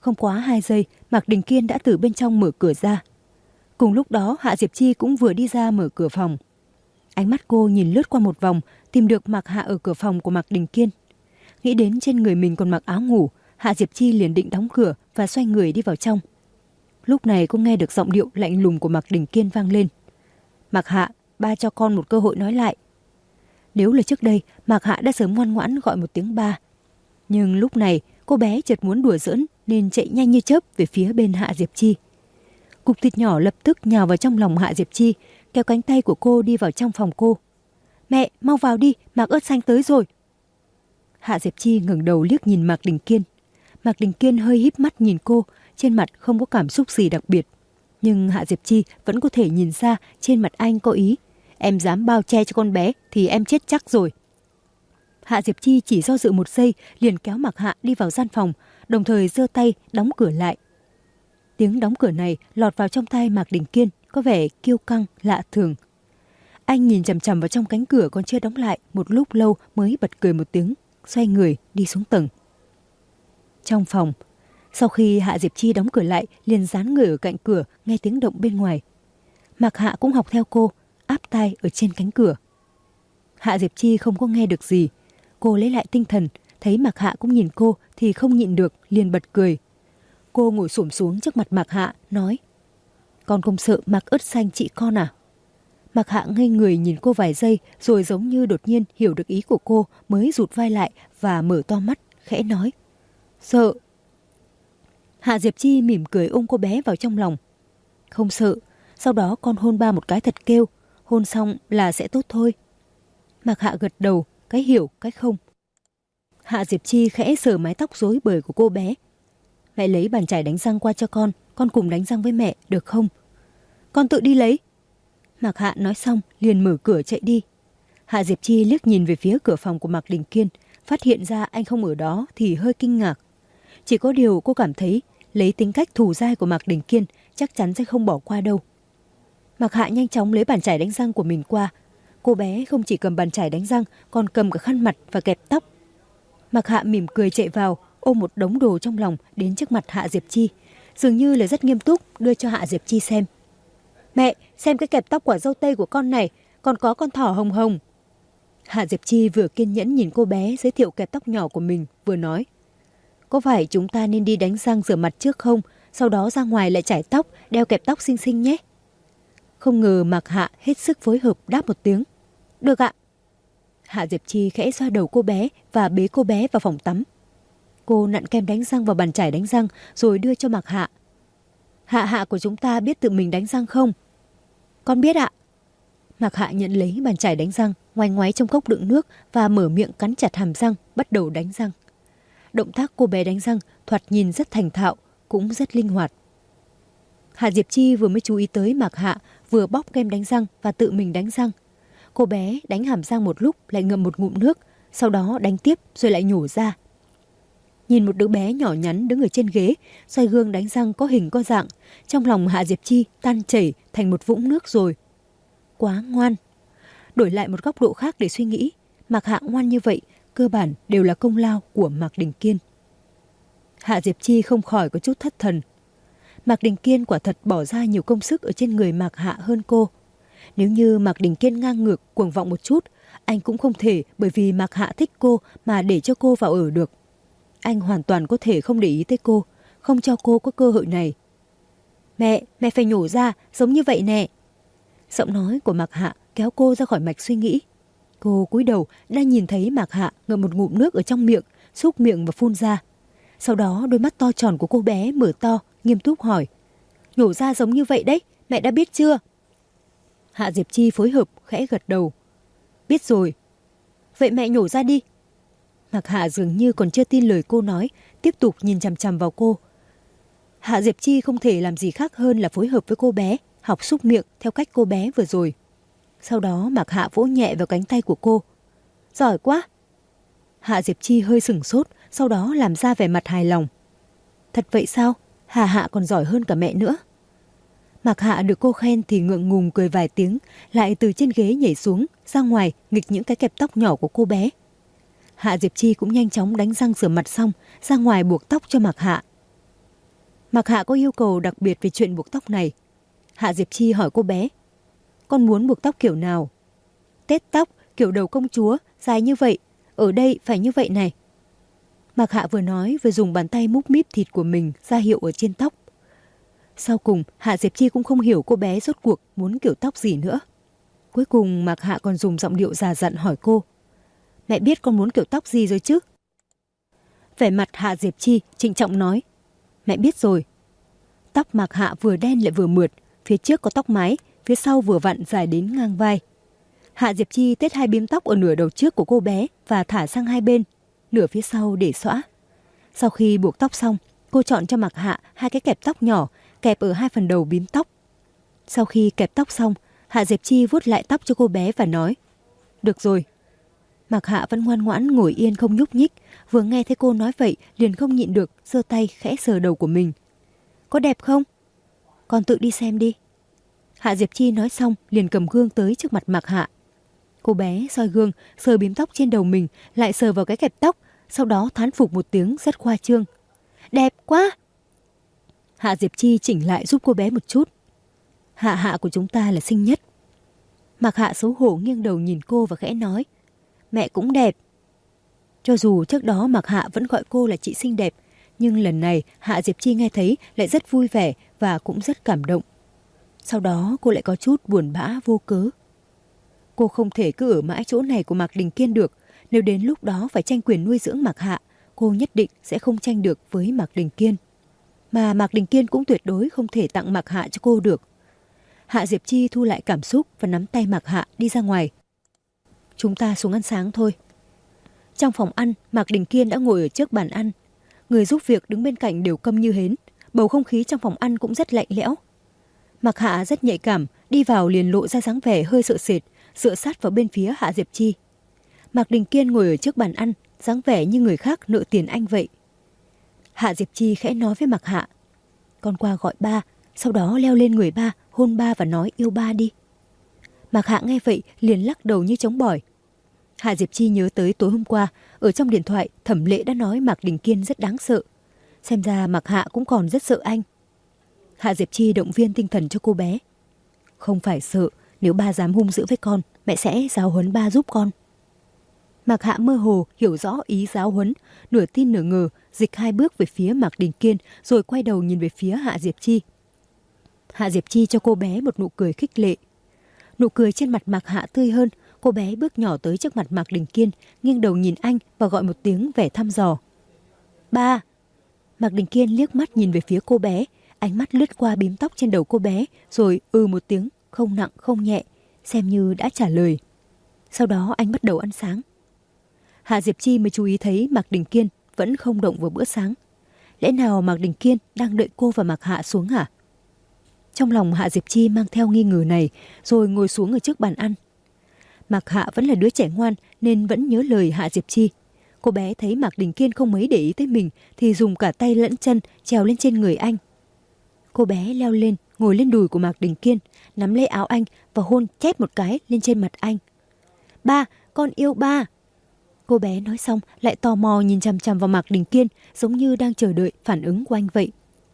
Không quá 2 giây, Mạc Đình Kiên đã từ bên trong mở cửa ra. Cùng lúc đó, Hạ Diệp Chi cũng vừa đi ra mở cửa phòng. Ánh mắt cô nhìn lướt qua một vòng, tìm được Mạc Hạ ở cửa phòng của Mạc Đình Kiên. Nghĩ đến trên người mình còn mặc áo ngủ, Hạ Diệp Chi liền định đóng cửa và xoay người đi vào trong. Lúc này cô nghe được giọng điệu lạnh lùng của Mạc Đình Kiên vang lên. Mạc Hạ, ba cho con một cơ hội nói lại. Nếu là trước đây, Mạc Hạ đã sớm ngoan ngoãn gọi một tiếng ba. Nhưng lúc này, cô bé chợt muốn đùa giỡn nên chạy nhanh như chớp về phía bên Hạ Diệp Chi. Cục thịt nhỏ lập tức nhào vào trong lòng Hạ Diệp Chi, kéo cánh tay của cô đi vào trong phòng cô. Mẹ, mau vào đi, Mạc Ớt Xanh tới rồi. Hạ Diệp Chi ngẩng đầu liếc nhìn Mạc Đình Kiên. Mạc Đình Kiên hơi híp mắt nhìn cô, trên mặt không có cảm xúc gì đặc biệt. Nhưng Hạ Diệp Chi vẫn có thể nhìn ra trên mặt anh có ý. Em dám bao che cho con bé thì em chết chắc rồi. Hạ Diệp Chi chỉ do dự một giây liền kéo Mạc Hạ đi vào gian phòng, đồng thời giơ tay đóng cửa lại. Tiếng đóng cửa này lọt vào trong tai Mạc Đình Kiên có vẻ kiêu căng lạ thường. Anh nhìn chằm chằm vào trong cánh cửa còn chưa đóng lại một lúc lâu mới bật cười một tiếng, xoay người đi xuống tầng. Trong phòng, sau khi Hạ Diệp Chi đóng cửa lại liền dán người ở cạnh cửa nghe tiếng động bên ngoài. Mạc Hạ cũng học theo cô, áp tai ở trên cánh cửa. Hạ Diệp Chi không có nghe được gì. Cô lấy lại tinh thần, thấy Mạc Hạ cũng nhìn cô thì không nhịn được, liền bật cười. Cô ngồi xổm xuống trước mặt Mạc Hạ, nói: Con không sợ Mạc Ớt Xanh chị con à? Mạc Hạ ngây người nhìn cô vài giây, rồi giống như đột nhiên hiểu được ý của cô mới rụt vai lại và mở to mắt, khẽ nói: Sợ. Hạ Diệp Chi mỉm cười ôm cô bé vào trong lòng. Không sợ, sau đó con hôn ba một cái thật kêu, hôn xong là sẽ tốt thôi. Mạc Hạ gật đầu, cái hiểu, cái không. Hạ Diệp Chi khẽ sờ mái tóc rối bời của cô bé. Mẹ lấy bàn chải đánh răng qua cho con cùng đánh răng với mẹ, được không? Con tự đi lấy. Mạc Hạ nói xong liền mở cửa chạy đi. Hạ Diệp Chi liếc nhìn về phía cửa phòng của Mạc Đình Kiên, phát hiện ra anh không ở đó thì hơi kinh ngạc. Chỉ có điều cô cảm thấy lấy tính cách thù dai của Mạc Đình Kiên chắc chắn sẽ không bỏ qua đâu. Mạc Hạ nhanh chóng lấy bàn chải đánh răng của mình qua. Cô bé không chỉ cầm bàn chải đánh răng còn cầm cả khăn mặt và kẹp tóc. Mạc Hạ mỉm cười chạy vào, ôm một đống đồ trong lòng đến trước mặt Hạ Diệp Chi, dường như là rất nghiêm túc đưa cho Hạ Diệp Chi xem. Mẹ, xem cái kẹp tóc quả dâu tây của con này, còn có con thỏ hồng hồng. Hạ Diệp Chi vừa kiên nhẫn nhìn cô bé giới thiệu kẹp tóc nhỏ của mình, vừa nói: Có phải chúng ta nên đi đánh răng rửa mặt trước không, sau đó ra ngoài lại chải tóc, đeo kẹp tóc xinh xinh nhé. Không ngờ Mạc Hạ hết sức phối hợp đáp một tiếng: Được ạ. Hạ Diệp Chi khẽ xoa đầu cô bé và bế cô bé vào phòng tắm. Cô nặn kem đánh răng vào bàn chải đánh răng rồi đưa cho Mạc Hạ. Hạ của chúng ta biết tự mình đánh răng không? Con biết ạ. Mạc Hạ nhận lấy bàn chải đánh răng, ngoáy ngoáy trong cốc đựng nước và mở miệng cắn chặt hàm răng, bắt đầu đánh răng. Động tác cô bé đánh răng thoạt nhìn rất thành thạo, cũng rất linh hoạt. Hạ Diệp Chi vừa mới chú ý tới Mạc Hạ vừa bóp kem đánh răng và tự mình đánh răng. Cô bé đánh hàm răng một lúc lại ngậm một ngụm nước, sau đó đánh tiếp rồi lại nhổ ra. Nhìn một đứa bé nhỏ nhắn đứng ở trên ghế, xoay gương đánh răng có hình có dạng, trong lòng Hạ Diệp Chi tan chảy thành một vũng nước rồi. Quá ngoan. Đổi lại một góc độ khác để suy nghĩ, Mạc Hạ ngoan như vậy, cơ bản đều là công lao của Mạc Đình Kiên. Hạ Diệp Chi không khỏi có chút thất thần. Mạc Đình Kiên quả thật bỏ ra nhiều công sức ở trên người Mạc Hạ hơn cô. Nếu như Mạc Đình Kiên ngang ngược, cuồng vọng một chút, anh cũng không thể bởi vì Mạc Hạ thích cô mà để cho cô vào ở được. Anh hoàn toàn có thể không để ý tới cô, không cho cô có cơ hội này. Mẹ phải nhổ ra, giống như vậy nè. Giọng nói của Mạc Hạ kéo cô ra khỏi mạch suy nghĩ. Cô cúi đầu đã nhìn thấy Mạc Hạ ngậm một ngụm nước ở trong miệng, xúc miệng và phun ra. Sau đó đôi mắt to tròn của cô bé mở to, nghiêm túc hỏi: Nhổ ra giống như vậy đấy, mẹ đã biết chưa? Hạ Diệp Chi phối hợp khẽ gật đầu. Biết rồi. Vậy mẹ nhổ ra đi. Mạc Hạ dường như còn chưa tin lời cô nói, tiếp tục nhìn chằm chằm vào cô. Hạ Diệp Chi không thể làm gì khác hơn là phối hợp với cô bé, học xúc miệng theo cách cô bé vừa rồi. Sau đó Mạc Hạ vỗ nhẹ vào cánh tay của cô. Giỏi quá. Hạ Diệp Chi hơi sửng sốt, sau đó làm ra vẻ mặt hài lòng. Thật vậy sao? Hạ còn giỏi hơn cả mẹ nữa. Mạc Hạ được cô khen thì ngượng ngùng cười vài tiếng, lại từ trên ghế nhảy xuống, ra ngoài nghịch những cái kẹp tóc nhỏ của cô bé. Hạ Diệp Chi cũng nhanh chóng đánh răng rửa mặt xong, ra ngoài buộc tóc cho Mạc Hạ. Mạc Hạ có yêu cầu đặc biệt về chuyện buộc tóc này. Hạ Diệp Chi hỏi cô bé, con muốn buộc tóc kiểu nào? Tết tóc, kiểu đầu công chúa, dài như vậy, ở đây phải như vậy này. Mạc Hạ vừa nói vừa dùng bàn tay múc míp thịt của mình ra hiệu ở trên tóc. Sau cùng, Hạ Diệp Chi cũng không hiểu cô bé rốt cuộc muốn kiểu tóc gì nữa. Cuối cùng Mạc Hạ còn dùng giọng điệu già dặn hỏi cô, mẹ biết con muốn kiểu tóc gì rồi chứ? Vẻ mặt Hạ Diệp Chi trịnh trọng nói, mẹ biết rồi. Tóc Mạc Hạ vừa đen lại vừa mượt, phía trước có tóc mái, phía sau vừa vặn dài đến ngang vai. Hạ Diệp Chi tết 2 bím tóc ở nửa đầu trước của cô bé và thả sang hai bên, nửa phía sau để xõa. Sau khi buộc tóc xong, cô chọn cho Mạc Hạ 2 cái kẹp tóc nhỏ kẹp ở 2 phần đầu bím tóc. Sau khi kẹp tóc xong, Hạ Diệp Chi vuốt lại tóc cho cô bé và nói, được rồi. Mạc Hạ vẫn ngoan ngoãn ngồi yên không nhúc nhích, vừa nghe thấy cô nói vậy liền không nhịn được, giơ tay khẽ sờ đầu của mình. Có đẹp không? Con tự đi xem đi. Hạ Diệp Chi nói xong liền cầm gương tới trước mặt Mạc Hạ. Cô bé soi gương, sờ bím tóc trên đầu mình, lại sờ vào cái kẹp tóc, sau đó thán phục một tiếng rất khoa trương. Đẹp quá! Hạ Diệp Chi chỉnh lại giúp cô bé một chút. Hạ Hạ của chúng ta là xinh nhất. Mạc Hạ xấu hổ nghiêng đầu nhìn cô và khẽ nói, mẹ cũng đẹp. Cho dù trước đó Mạc Hạ vẫn gọi cô là chị xinh đẹp, nhưng lần này Hạ Diệp Chi nghe thấy lại rất vui vẻ và cũng rất cảm động. Sau đó cô lại có chút buồn bã vô cớ. Cô không thể cứ ở mãi chỗ này của Mạc Đình Kiên được. Nếu đến lúc đó phải tranh quyền nuôi dưỡng Mạc Hạ, cô nhất định sẽ không tranh được với Mạc Đình Kiên. Mà Mạc Đình Kiên cũng tuyệt đối không thể tặng Mạc Hạ cho cô được. Hạ Diệp Chi thu lại cảm xúc và nắm tay Mạc Hạ đi ra ngoài. Chúng ta xuống ăn sáng thôi. Trong phòng ăn, Mạc Đình Kiên đã ngồi ở trước bàn ăn. Người giúp việc đứng bên cạnh đều câm như hến. Bầu không khí trong phòng ăn cũng rất lạnh lẽo. Mạc Hạ rất nhạy cảm, đi vào liền lộ ra dáng vẻ hơi sợ sệt, dựa sát vào bên phía Hạ Diệp Chi. Mạc Đình Kiên ngồi ở trước bàn ăn, dáng vẻ như người khác nợ tiền anh vậy. Hạ Diệp Chi khẽ nói với Mạc Hạ, con qua gọi ba, sau đó leo lên người ba, hôn ba và nói yêu ba đi. Mạc Hạ nghe vậy liền lắc đầu như chống bỏi. Hạ Diệp Chi nhớ tới tối hôm qua, ở trong điện thoại Thẩm Lệ đã nói Mạc Đình Kiên rất đáng sợ. Xem ra Mạc Hạ cũng còn rất sợ anh. Hạ Diệp Chi động viên tinh thần cho cô bé. Không phải sợ, nếu ba dám hung dữ với con, mẹ sẽ giáo huấn ba giúp con. Mạc Hạ mơ hồ hiểu rõ ý giáo huấn, nửa tin nửa ngờ, dịch 2 bước về phía Mạc Đình Kiên rồi quay đầu nhìn về phía Hạ Diệp Chi. Hạ Diệp Chi cho cô bé một nụ cười khích lệ. Nụ cười trên mặt Mạc Hạ tươi hơn, cô bé bước nhỏ tới trước mặt Mạc Đình Kiên, nghiêng đầu nhìn anh và gọi một tiếng vẻ thăm dò. Ba! Mạc Đình Kiên liếc mắt nhìn về phía cô bé, ánh mắt lướt qua bím tóc trên đầu cô bé, rồi một tiếng, không nặng không nhẹ, xem như đã trả lời. Sau đó anh bắt đầu ăn sáng. Hạ Diệp Chi mới chú ý thấy Mạc Đình Kiên vẫn không động vào bữa sáng. Lẽ nào Mạc Đình Kiên đang đợi cô và Mạc Hạ xuống hả? Trong lòng Hạ Diệp Chi mang theo nghi ngờ này, rồi ngồi xuống ở trước bàn ăn. Mạc Hạ vẫn là đứa trẻ ngoan nên vẫn nhớ lời Hạ Diệp Chi. Cô bé thấy Mạc Đình Kiên không mấy để ý tới mình thì dùng cả tay lẫn chân trèo lên trên người anh. Cô bé leo lên, ngồi lên đùi của Mạc Đình Kiên, nắm lấy áo anh và hôn chét một cái lên trên mặt anh. Ba, con yêu ba. Cô bé nói xong lại tò mò nhìn chằm chằm vào Mạc Đình Kiên, giống như đang chờ đợi phản ứng của anh vậy.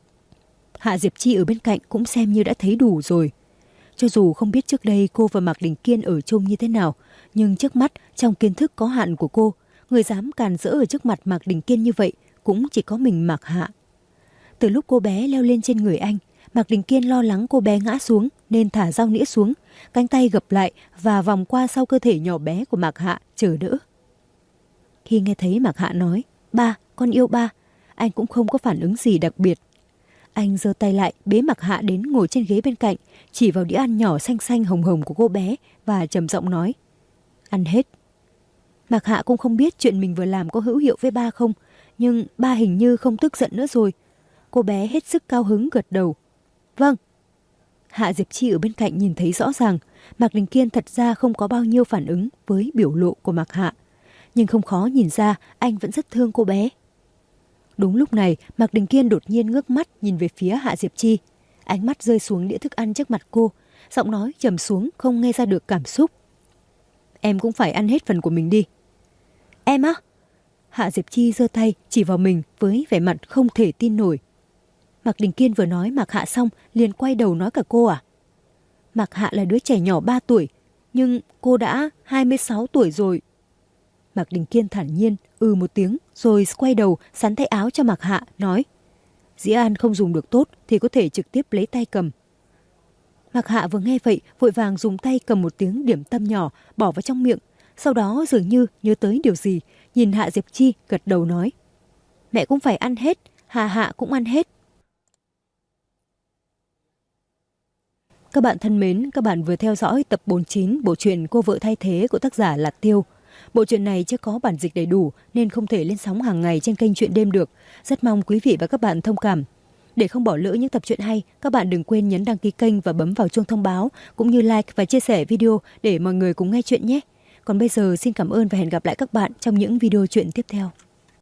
Hạ Diệp Chi ở bên cạnh cũng xem như đã thấy đủ rồi. Cho dù không biết trước đây cô và Mạc Đình Kiên ở chung như thế nào, nhưng trước mắt trong kiến thức có hạn của cô, người dám càn rỡ ở trước mặt Mạc Đình Kiên như vậy cũng chỉ có mình Mạc Hạ. Từ lúc cô bé leo lên trên người anh, Mạc Đình Kiên lo lắng cô bé ngã xuống nên thả dao nĩa xuống, cánh tay gập lại và vòng qua sau cơ thể nhỏ bé của Mạc Hạ chờ đỡ. Khi nghe thấy Mạc Hạ nói, ba, con yêu ba, anh cũng không có phản ứng gì đặc biệt. Anh giơ tay lại bế Mạc Hạ đến ngồi trên ghế bên cạnh, chỉ vào đĩa ăn nhỏ xanh xanh hồng hồng của cô bé và trầm giọng nói, ăn hết. Mạc Hạ cũng không biết chuyện mình vừa làm có hữu hiệu với ba không, nhưng ba hình như không tức giận nữa rồi. Cô bé hết sức cao hứng gật đầu. Vâng. Hạ Diệp Chi ở bên cạnh nhìn thấy rõ ràng, Mạc Đình Kiên thật ra không có bao nhiêu phản ứng với biểu lộ của Mạc Hạ. Nhưng không khó nhìn ra anh vẫn rất thương cô bé. Đúng lúc này, Mạc Đình Kiên đột nhiên ngước mắt nhìn về phía Hạ Diệp Chi. Ánh mắt rơi xuống đĩa thức ăn trước mặt cô, giọng nói trầm xuống không nghe ra được cảm xúc. Em cũng phải ăn hết phần của mình đi. Em á? Hạ Diệp Chi giơ tay chỉ vào mình với vẻ mặt không thể tin nổi. Mạc Đình Kiên vừa nói Mạc Hạ xong liền quay đầu nói cả cô à? Mạc Hạ là đứa trẻ nhỏ 3 tuổi, nhưng cô đã 26 tuổi rồi. Mạc Đình Kiên thản nhiên một tiếng rồi quay đầu sắn tay áo cho Mạc Hạ, nói: Dĩ An không dùng được tốt thì có thể trực tiếp lấy tay cầm. Mạc Hạ vừa nghe vậy vội vàng dùng tay cầm một tiếng điểm tâm nhỏ bỏ vào trong miệng, sau đó dường như nhớ tới điều gì, nhìn Hạ Diệp Chi gật đầu nói: Mẹ cũng phải ăn hết, Hạ cũng ăn hết. Các bạn thân mến, các bạn vừa theo dõi tập 49 bộ truyện Cô vợ thay thế của tác giả Lạt Tiêu. Bộ truyện này chưa có bản dịch đầy đủ nên không thể lên sóng hàng ngày trên kênh Truyện Đêm được. Rất mong quý vị và các bạn thông cảm. Để không bỏ lỡ những tập truyện hay, các bạn đừng quên nhấn đăng ký kênh và bấm vào chuông thông báo, cũng như like và chia sẻ video để mọi người cùng nghe chuyện nhé. Còn bây giờ xin cảm ơn và hẹn gặp lại các bạn trong những video truyện tiếp theo.